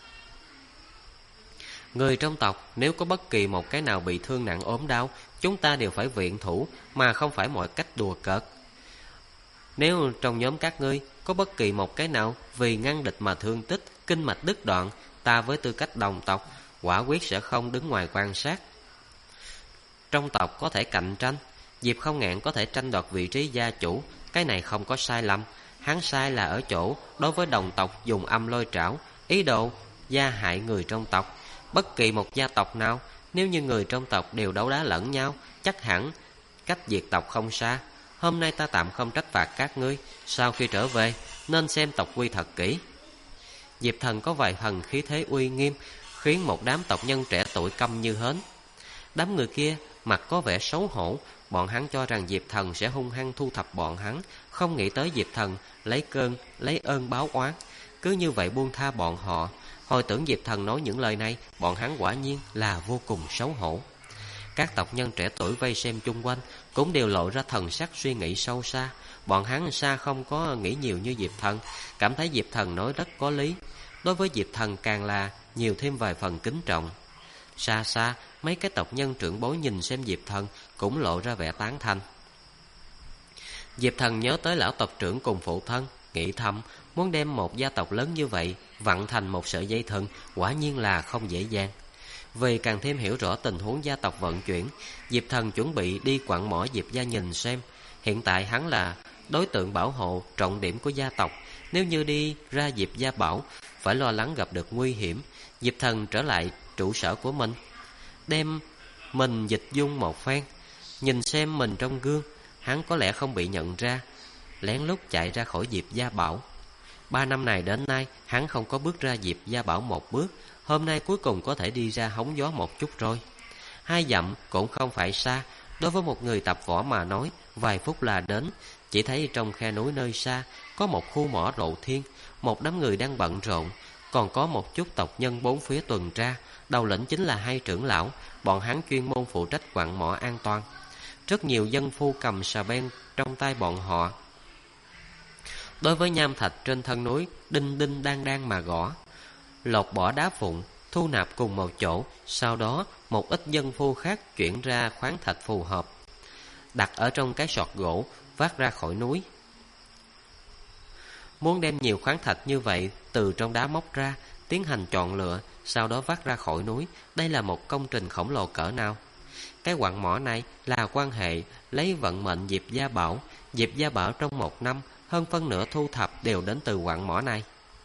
Người trong tộc nếu có bất kỳ một cái nào bị thương nặng ốm đau, chúng ta đều phải viện thủ, mà không phải mọi cách đùa cợt. Nếu trong nhóm các ngươi có bất kỳ một cái nào vì ngăn địch mà thương tích, kinh mạch đứt đoạn, ta với tư cách đồng tộc quả quyết sẽ không đứng ngoài quan sát. Trong tộc có thể cạnh tranh, Diệp Không Ngạn có thể tranh đoạt vị trí gia chủ, cái này không có sai lầm. Hắn sai là ở chỗ đối với đồng tộc dùng âm lôi trảo, ý đồ gia hại người trong tộc. Bất kỳ một gia tộc nào, nếu như người trong tộc đều đấu đá lẫn nhau, chắc hẳn cách diệt tộc không xa. Hôm nay ta tạm không trách phạt các ngươi, sau khi trở về nên xem tộc quy thật kỹ. Diệp Thần có vài phần khí thế uy nghiêm, khiến một đám tộc nhân trẻ tuổi câm như hến. Đám người kia mặt có vẻ xấu hổ, bọn hắn cho rằng Diệp Thần sẽ hung hăng thu thập bọn hắn, không nghĩ tới Diệp Thần lấy ơn báo oán, cứ như vậy buông tha bọn họ. Hồi tưởng Diệp Thần nói những lời này, bọn hắn quả nhiên là vô cùng xấu hổ. Các tộc nhân trẻ tuổi vây xem chung quanh cũng đều lộ ra thần sắc suy nghĩ sâu xa. Bọn hắn xa không có nghĩ nhiều như Diệp Thần, cảm thấy Diệp Thần nói rất có lý. Đối với Diệp Thần càng là nhiều thêm vài phần kính trọng. Xa xa, mấy cái tộc nhân trưởng bối nhìn xem Diệp Thần cũng lộ ra vẻ tán thành. Diệp Thần nhớ tới lão tộc trưởng cùng phụ thân, nghĩ thầm, muốn đem một gia tộc lớn như vậy vặn thành một sợi dây thừng quả nhiên là không dễ dàng. Vì càng thêm hiểu rõ tình huống gia tộc vận chuyển, Diệp Thần chuẩn bị đi quặng mỏ Diệp gia nhìn xem. Hiện tại hắn là đối tượng bảo hộ trọng điểm của gia tộc, nếu như đi ra Diệp gia bảo phải lo lắng gặp được nguy hiểm. Diệp Thần trở lại trụ sở của mình, đem mình dịch dung một phen, nhìn xem mình trong gương, hắn có lẽ không bị nhận ra, lén lút chạy ra khỏi Diệp gia bảo. 3 năm này đến nay, hắn không có bước ra Diệp Gia Bảo một bước. Hôm nay cuối cùng có thể đi ra hóng gió một chút rồi. 2 dặm cũng không phải xa. Đối với một người tập võ mà nói, vài phút là đến. Chỉ thấy trong khe núi nơi xa có một khu mỏ lộ thiên. Một đám người đang bận rộn. Còn có một chút tộc nhân bốn phía tuần tra. Đầu lĩnh chính là 2 trưởng lão. Bọn hắn chuyên môn phụ trách quặng mỏ an toàn. Rất nhiều dân phu cầm xà beng trong tay bọn họ. Đối với nham thạch trên thân núi, đinh đinh đang đang mà gõ, lột bỏ đá vụn, thu nạp cùng một chỗ. Sau đó một ít dân phu khác chuyển ra khoáng thạch phù hợp, đặt ở trong cái sọt gỗ, vác ra khỏi núi. Muốn đem nhiều khoáng thạch như vậy từ trong đá móc ra, tiến hành chọn lựa, sau đó vác ra khỏi núi, đây là một công trình khổng lồ cỡ nào. Cái quặng mỏ này là quan hệ lấy vận mệnh Diệp Gia Bảo. Diệp Gia Bảo trong 1 năm, hơn phân nửa thu thập đều đến từ quặng mỏ này.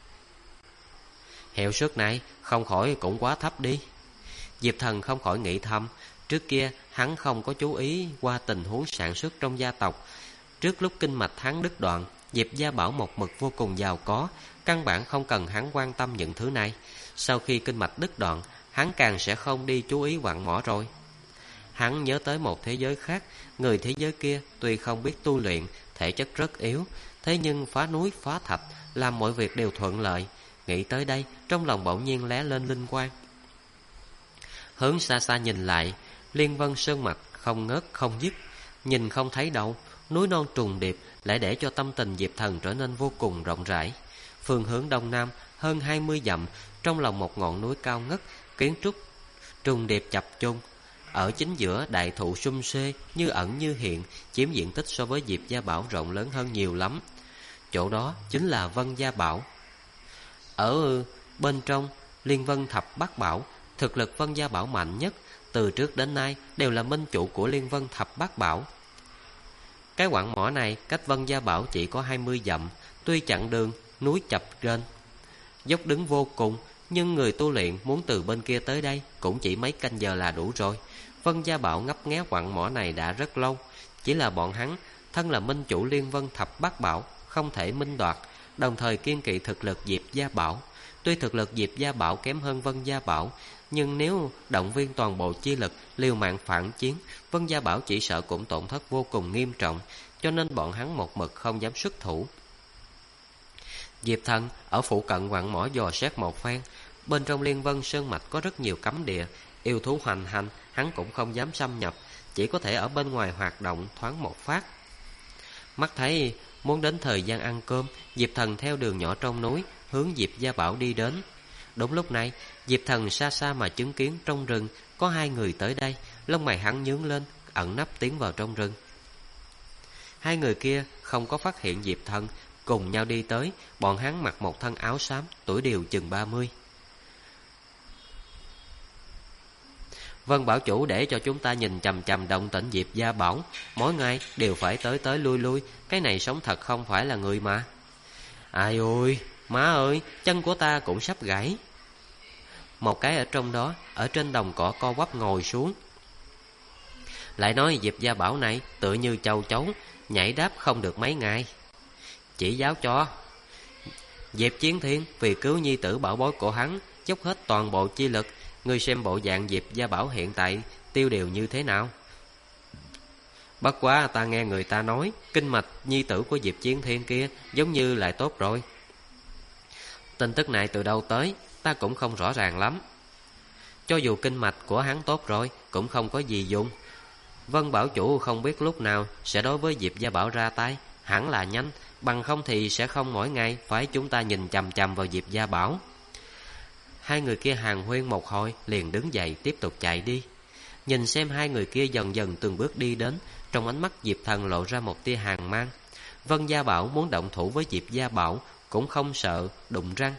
Hiệu suất này không khỏi cũng quá thấp đi. Diệp Thần không khỏi nghĩ thầm. Trước kia hắn không có chú ý qua tình huống sản xuất trong gia tộc. Trước lúc kinh mạch hắn đứt đoạn, Diệp Gia Bảo một mực vô cùng giàu có, căn bản không cần hắn quan tâm những thứ này. Sau khi kinh mạch đứt đoạn, hắn càng sẽ không đi chú ý quặng mỏ rồi. Hắn nhớ tới một thế giới khác. Người thế giới kia tuy không biết tu luyện, thể chất rất yếu, thế nhưng phá núi phá thạch, làm mọi việc đều thuận lợi. Nghĩ tới đây, trong lòng bỗng nhiên lóe lên linh quang. Hướng xa xa nhìn lại, liên vân sơn mạch không ngớt không dứt, nhìn không thấy đâu. Núi non trùng điệp lại để cho tâm tình Diệp Thần trở nên vô cùng rộng rãi. Phương hướng đông nam hơn 20 dặm, trong lòng một ngọn núi cao ngất, kiến trúc trùng điệp chập chung. Ở chính giữa đại thụ sum xê, như ẩn như hiện, chiếm diện tích so với Diệp Gia Bảo rộng lớn hơn nhiều lắm. Chỗ đó chính là Vân Gia Bảo. Ở bên trong Liên Vân Thập Bát Bảo, thực lực Vân Gia Bảo mạnh nhất, từ trước đến nay đều là minh chủ của Liên Vân Thập Bát Bảo. Cái quặng mỏ này cách Vân Gia Bảo chỉ có 20 dặm, tuy chặng đường núi chập ghềnh, dốc đứng vô cùng, nhưng người tu luyện muốn từ bên kia tới đây cũng chỉ mấy canh giờ là đủ rồi. Vân Gia Bảo ngấp nghé quặng mỏ này đã rất lâu, chỉ là bọn hắn thân là minh chủ Liên Vân Thập Bát Bảo, không thể minh đoạt, đồng thời kiên kỵ thực lực Diệp Gia Bảo. Tuy thực lực Diệp Gia Bảo kém hơn Vân Gia Bảo, nhưng nếu động viên toàn bộ chi lực liều mạng phản chiến, Vân Gia Bảo chỉ sợ cũng tổn thất vô cùng nghiêm trọng, cho nên bọn hắn một mực không dám xuất thủ. Diệp Thần ở phụ cận quặng mỏ dò xét một phen. Bên trong Liên Vân Sơn Mạch có rất nhiều cấm địa, yêu thú hoành hành, hắn cũng không dám xâm nhập, chỉ có thể ở bên ngoài hoạt động thoáng một phát. Mắt thấy muốn đến thời gian ăn cơm, Diệp Thần theo đường nhỏ trong núi hướng Diệp Gia Bảo đi đến. Đúng lúc này, Diệp Thần xa xa mà chứng kiến trong rừng có 2 người tới đây, lông mày hắn nhướng lên, ẩn nấp tiến vào trong rừng. 2 người kia không có phát hiện Diệp Thần, cùng nhau đi tới. Bọn hắn mặc một thân áo xám, tuổi đều chừng 30. Vân Bảo chủ để cho chúng ta nhìn chằm chằm động tĩnh Diệp Gia Bảo, mỗi ngày đều phải tới tới lui lui, cái này sống thật không phải là người mà. Ai ôi, má ơi, chân của ta cũng sắp gãy. Một cái ở trong đó, ở trên đồng cỏ co quắp ngồi xuống. Lại nói Diệp Gia Bảo này tựa như châu chấu, nhảy đáp không được mấy ngày. Chỉ giáo cho Diệp Chiến Thiên vì cứu nhi tử bảo bối của hắn, dốc hết toàn bộ chi lực. Ngươi xem bộ dạng Diệp Gia Bảo hiện tại tiêu điều như thế nào. Bất quá ta nghe người ta nói kinh mạch nhi tử của Diệp Chiến Thiên kia giống như lại tốt rồi. Tin tức này từ đâu tới ta cũng không rõ ràng lắm. Cho dù kinh mạch của hắn tốt rồi cũng không có gì dùng. Vân Bảo chủ không biết lúc nào sẽ đối với Diệp Gia Bảo ra tay, hẳn là nhanh, bằng không thì sẽ không mỗi ngày phải chúng ta nhìn chằm chằm vào Diệp Gia Bảo. 2 người kia hàn huyên một hồi liền đứng dậy tiếp tục chạy đi. Nhìn xem 2 người kia dần dần từng bước đi đến, trong ánh mắt Diệp Thần lộ ra một tia hàn mang. Vân Gia Bảo muốn động thủ với Diệp Gia Bảo cũng không sợ đụng răng.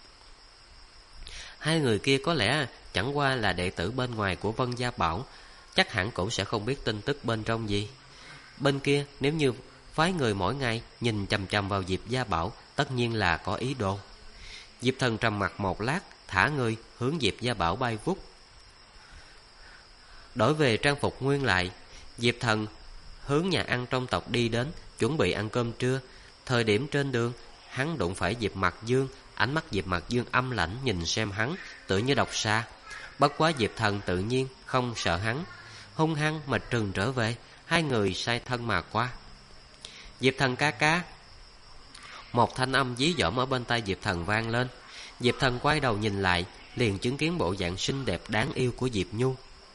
2 người kia có lẽ chẳng qua là đệ tử bên ngoài của Vân Gia Bảo, chắc hẳn cũng sẽ không biết tin tức bên trong gì. Bên kia nếu như phái người mỗi ngày nhìn chằm chằm vào Diệp Gia Bảo, tất nhiên là có ý đồ. Diệp Thần trầm mặt một lát, thả người hướng Diệp Gia Bảo bay vút. Đổi về trang phục nguyên lại, Diệp Thần hướng nhà ăn trong tộc đi đến, chuẩn bị ăn cơm trưa. Thời điểm trên đường, hắn đụng phải Diệp Mặc Dương. Ánh mắt Diệp Mặc Dương âm lãnh nhìn xem hắn, tựa như độc xa. Bất quá Diệp Thần tự nhiên không sợ hắn, hung hăng mà trừng trở về. Hai người sai thân mà qua. Diệp Thần ca ca. Một thanh âm dí dỏm ở bên tai Diệp Thần vang lên. Diệp Thần quay đầu nhìn lại, liền chứng kiến bộ dạng xinh đẹp đáng yêu của Diệp Nhu.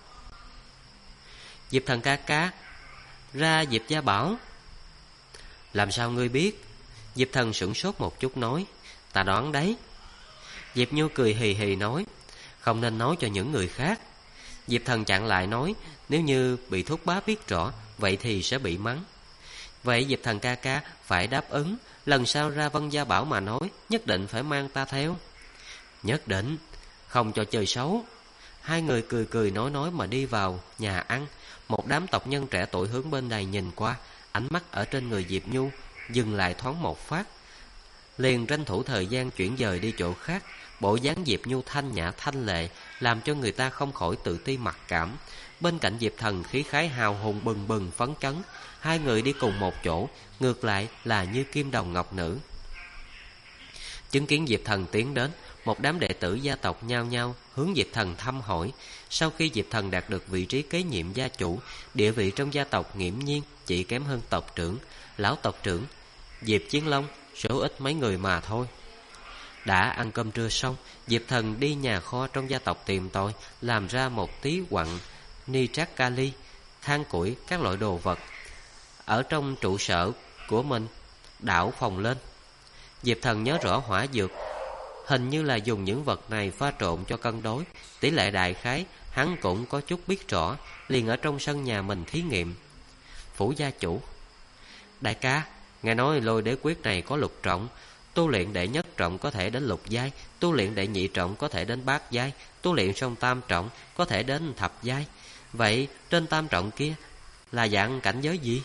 Diệp Thần ca ca, ra Diệp Gia Bảo. Làm sao ngươi biết? Diệp Thần sửng sốt một chút nói, ta đoán đấy. Diệp Nhu cười hì hì nói, không nên nói cho những người khác. Diệp Thần chặn lại nói, nếu như bị thúc bá biết rõ, vậy thì sẽ bị mắng. Vậy Diệp Thần ca ca phải đáp ứng, lần sau ra Vân Gia Bảo mà nói, nhất định phải mang ta theo. Nhất định, không cho chơi xấu. Hai người cười cười nói mà đi vào nhà ăn. Một đám tộc nhân trẻ tuổi hướng bên này nhìn qua, ánh mắt ở trên người Diệp Nhu dừng lại thoáng một phát, liền tranh thủ thời gian chuyển dời đi chỗ khác. Bộ dáng Diệp Nhu thanh nhã thanh lệ, làm cho người ta không khỏi tự ti mặc cảm. Bên cạnh Diệp Thần khí khái hào hùng bừng bừng phấn chấn. Hai người đi cùng một chỗ, ngược lại là như kim đồng ngọc nữ. Chứng kiến Diệp Thần tiến đến, một đám đệ tử gia tộc nhao nhao hướng Diệp Thần thăm hỏi. Sau khi Diệp Thần đạt được vị trí kế nhiệm gia chủ, địa vị trong gia tộc nghiễm nhiên chỉ kém hơn tộc trưởng. Lão tộc trưởng Diệp Chiến Long số ít mấy người mà thôi. Đã ăn cơm trưa xong, Diệp Thần đi nhà kho trong gia tộc tìm tòi, làm ra một tí quặng nitrat kali, than củi, các loại đồ vật. Ở trong trụ sở của mình đảo phòng lên. Diệp Thần nhớ rõ hỏa dược hình như là dùng những vật này pha trộn cho cân đối. Tỷ lệ đại khái hắn cũng có chút biết rõ, liền ở trong sân nhà mình thí nghiệm. Phủ gia chủ, đại ca, nghe nói lôi đế quyết này có lục trọng. Tu luyện đệ nhất trọng có thể đến lục giai, tu luyện đệ nhị trọng có thể đến bát giai, tu luyện xong tam trọng có thể đến thập giai. Vậy trên tam trọng kia là dạng cảnh giới gì?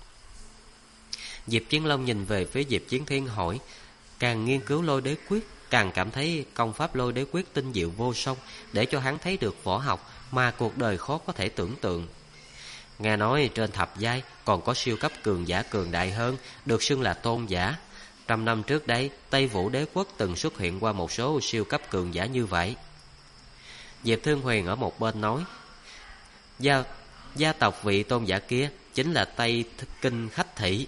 Diệp Chiến Long nhìn về phía Diệp Chiến Thiên hỏi. Càng nghiên cứu lôi đế quyết, càng cảm thấy công pháp lôi đế quyết tinh diệu vô song, để cho hắn thấy được võ học mà cuộc đời khó có thể tưởng tượng. Nghe nói trên thập giai còn có siêu cấp cường giả cường đại hơn, được xưng là tôn giả. 100 năm trước đây, Tây Vũ đế quốc từng xuất hiện qua một số siêu cấp cường giả như vậy. Diệp Thương Huyền ở một bên nói, gia tộc vị tôn giả kia chính là Tây Kinh Hách Thị.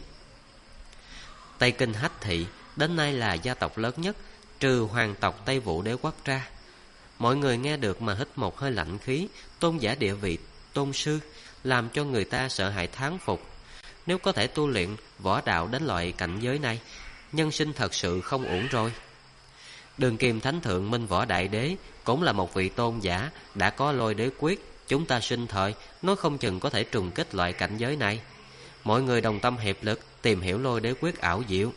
Tây Kinh Hách Thị đến nay là gia tộc lớn nhất, trừ hoàng tộc Tây Vũ đế quốc ra. Mọi người nghe được mà hít một hơi lạnh khí. Tôn giả địa vị tôn sư, làm cho người ta sợ hãi thán phục. Nếu có thể tu luyện võ đạo đến loại cảnh giới này, nhân sinh thật sự không uổng rồi. Đường Kim Thánh Thượng Minh Võ Đại Đế cũng là một vị tôn giả, đã có lôi đế quyết. Chúng ta sinh thời nói không chừng có thể trùng kích loại cảnh giới này. Mọi người đồng tâm hiệp lực tìm hiểu lôi đế quyết ảo diệu.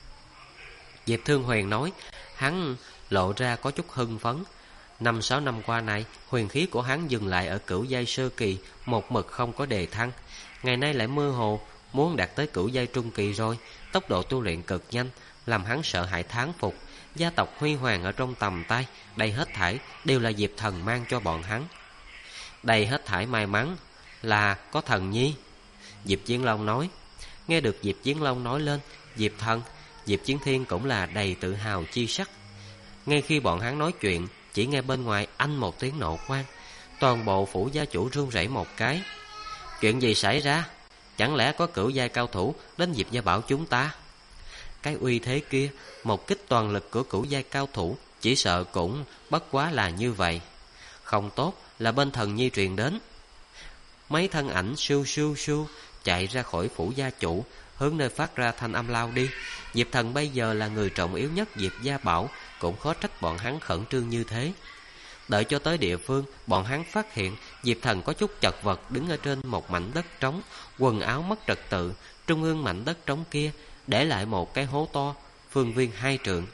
Diệp Thương Huyền nói, hắn lộ ra có chút hưng phấn. 5-6 năm qua này, huyền khí của hắn dừng lại ở cửu giai sơ kỳ, một mực không có đề thăng. Ngày nay lại mơ hồ muốn đạt tới cửu giai trung kỳ rồi. Tốc độ tu luyện cực nhanh, làm hắn sợ hãi thán phục. Gia tộc huy hoàng ở trong tầm tay, đây hết thảy đều là Diệp Thần mang cho bọn hắn. Đây hết thảy may mắn là có Thần Nhi. Diệp Chiến Long nói. Nghe được Diệp Chiến Long nói lên Diệp Thần, Diệp Chiến Thiên cũng là đầy tự hào chi sắc. Ngay khi bọn hắn nói chuyện, chỉ nghe bên ngoài anh một tiếng nổ vang. Toàn bộ phủ gia chủ run rẩy một cái. Chuyện gì xảy ra? Chẳng lẽ có cửu giai cao thủ đến Diệp Gia Bảo chúng ta? Cái uy thế kia, một kích toàn lực của cửu giai cao thủ, chỉ sợ cũng bất quá là như vậy. Không tốt, là bên Thần Nhi truyền đến. Mấy thân ảnh siêu siêu siêu chạy ra khỏi phủ gia chủ, hướng nơi phát ra thanh âm lao đi. Diệp Thần bây giờ là người trọng yếu nhất Diệp Gia Bảo, cũng khó trách bọn hắn khẩn trương như thế. Đợi cho tới địa phương, bọn hắn phát hiện Diệp Thần có chút chật vật đứng ở trên một mảnh đất trống, quần áo mất trật tự. Trung ương mảnh đất trống kia để lại một cái hố to, phương viên 2 trượng.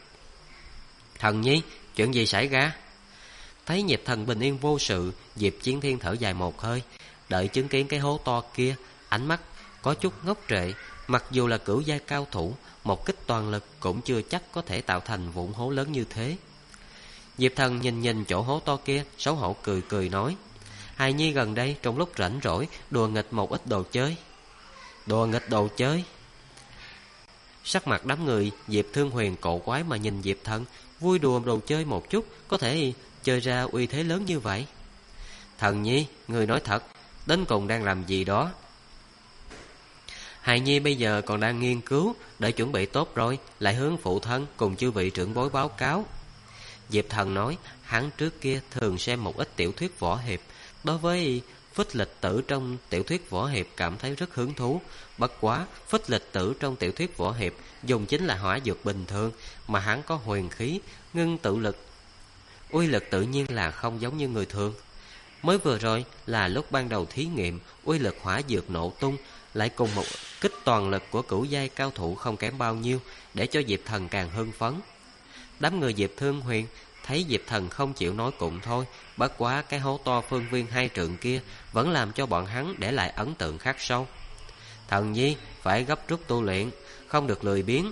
Thần Nhi, chuyện gì xảy ra? Thấy Diệp Thần bình yên vô sự, Diệp Chiến Thiên thở dài một hơi. Đợi chứng kiến cái hố to kia, ánh mắt có chút ngốc trệ. Mặc dù là cửu giai cao thủ, một kích toàn lực cũng chưa chắc có thể tạo thành vụn hố lớn như thế. Diệp Thần nhìn chỗ hố to kia, xấu hổ cười cười nói, hài nhi gần đây trong lúc rảnh rỗi đùa nghịch một ít đồ chơi. Đùa nghịch đồ chơi? Sắc mặt đám người Diệp Thương Huyền cổ quái mà nhìn Diệp Thần, vui đùa đồ chơi một chút, có thể chơi ra uy thế lớn như vậy. Thần nhi, người nói thật, đến cùng đang làm gì đó? Hài nhi bây giờ còn đang nghiên cứu, để chuẩn bị tốt rồi, lại hướng phụ thân cùng chư vị trưởng bối báo cáo. Diệp Thần nói, hắn trước kia thường xem một ít tiểu thuyết võ hiệp, đối với phích lịch tử trong tiểu thuyết võ hiệp cảm thấy rất hứng thú. Bất quá, phích lịch tử trong tiểu thuyết võ hiệp dùng chính là hỏa dược bình thường, mà hắn có huyền khí, ngưng tự lực, uy lực tự nhiên là không giống như người thường. Mới vừa rồi là lúc ban đầu thí nghiệm, uy lực hỏa dược nổ tung, lại cùng một kích toàn lực của cửu giai cao thủ không kém bao nhiêu, để cho Diệp Thần càng hưng phấn. Đám người Diệp Thương Huyền thấy Diệp Thần không chịu nói cũng thôi, bất quá cái hố to phương viên 2 trượng kia vẫn làm cho bọn hắn để lại ấn tượng khắc sâu. Thần nhi phải gấp rút tu luyện, không được lười biếng.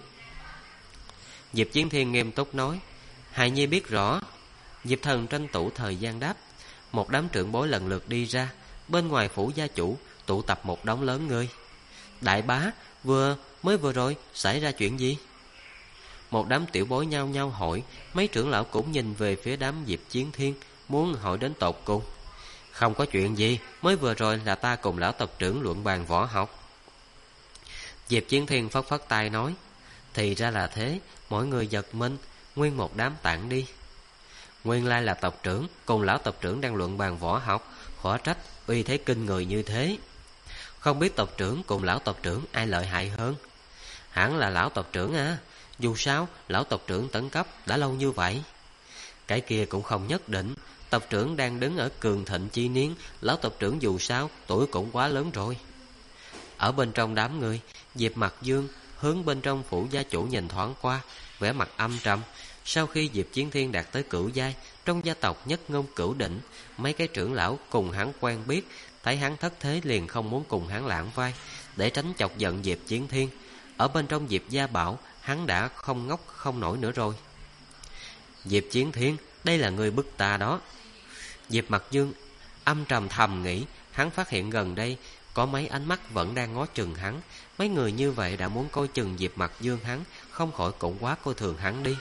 Diệp Chiến Thiên nghiêm túc nói. Hài nhi biết rõ. Diệp Thần tranh thủ thời gian đáp. Một đám trưởng bối lần lượt đi ra. Bên ngoài phủ gia chủ tụ tập một đống lớn người. Đại bá, mới vừa rồi xảy ra chuyện gì? Một đám tiểu bối nhao nhao hỏi. Mấy trưởng lão cũng nhìn về phía đám Diệp Chiến Thiên, muốn hỏi đến tột cùng. Không có chuyện gì, mới vừa rồi là ta cùng lão tộc trưởng luận bàn võ học. Diệp Chiến Thiên phất phất tay nói. Thì ra là thế, mọi người giật mình, nguyên một đám tản đi. Nguyên lai là tộc trưởng cùng lão tộc trưởng đang luận bàn võ học, khó trách uy thế kinh người như thế. Không biết tộc trưởng cùng lão tộc trưởng ai lợi hại hơn? Hẳn là lão tộc trưởng à, dù sao lão tộc trưởng tấn cấp đã lâu như vậy. Cái kia cũng không nhất định, tộc trưởng đang đứng ở cường thịnh chi niên, lão tộc trưởng dù sao tuổi cũng quá lớn rồi. Ở bên trong đám người, Diệp Mặc Dương hướng bên trong phủ gia chủ nhìn thoáng qua, vẻ mặt âm trầm. Sau khi Diệp Chiến Thiên đạt tới cửu giai, trong gia tộc nhất ngôn cửu đỉnh, mấy cái trưởng lão cùng hắn quen biết, thấy hắn thất thế liền không muốn cùng hắn lãng vai, để tránh chọc giận Diệp Chiến Thiên. Ở bên trong Diệp gia bảo, hắn đã không ngốc không nổi nữa rồi. Diệp Chiến Thiên, đây là người bức ta đó. Diệp Mặc Dương âm trầm thầm nghĩ, hắn phát hiện gần đây có mấy ánh mắt vẫn đang ngó chừng hắn. Mấy người như vậy đã muốn coi chừng Diệp Mặc Dương hắn, không khỏi cũng quá coi thường hắn đi.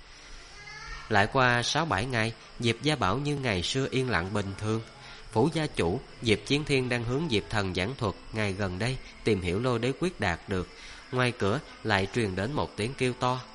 Lại qua 6-7 ngày, Diệp gia bảo như ngày xưa yên lặng bình thường. Phủ gia chủ Diệp Chiến Thiên đang hướng Diệp Thần giảng thuật ngày gần đây tìm hiểu lôi đế quyết đạt được. Ngoài cửa lại truyền đến một tiếng kêu to.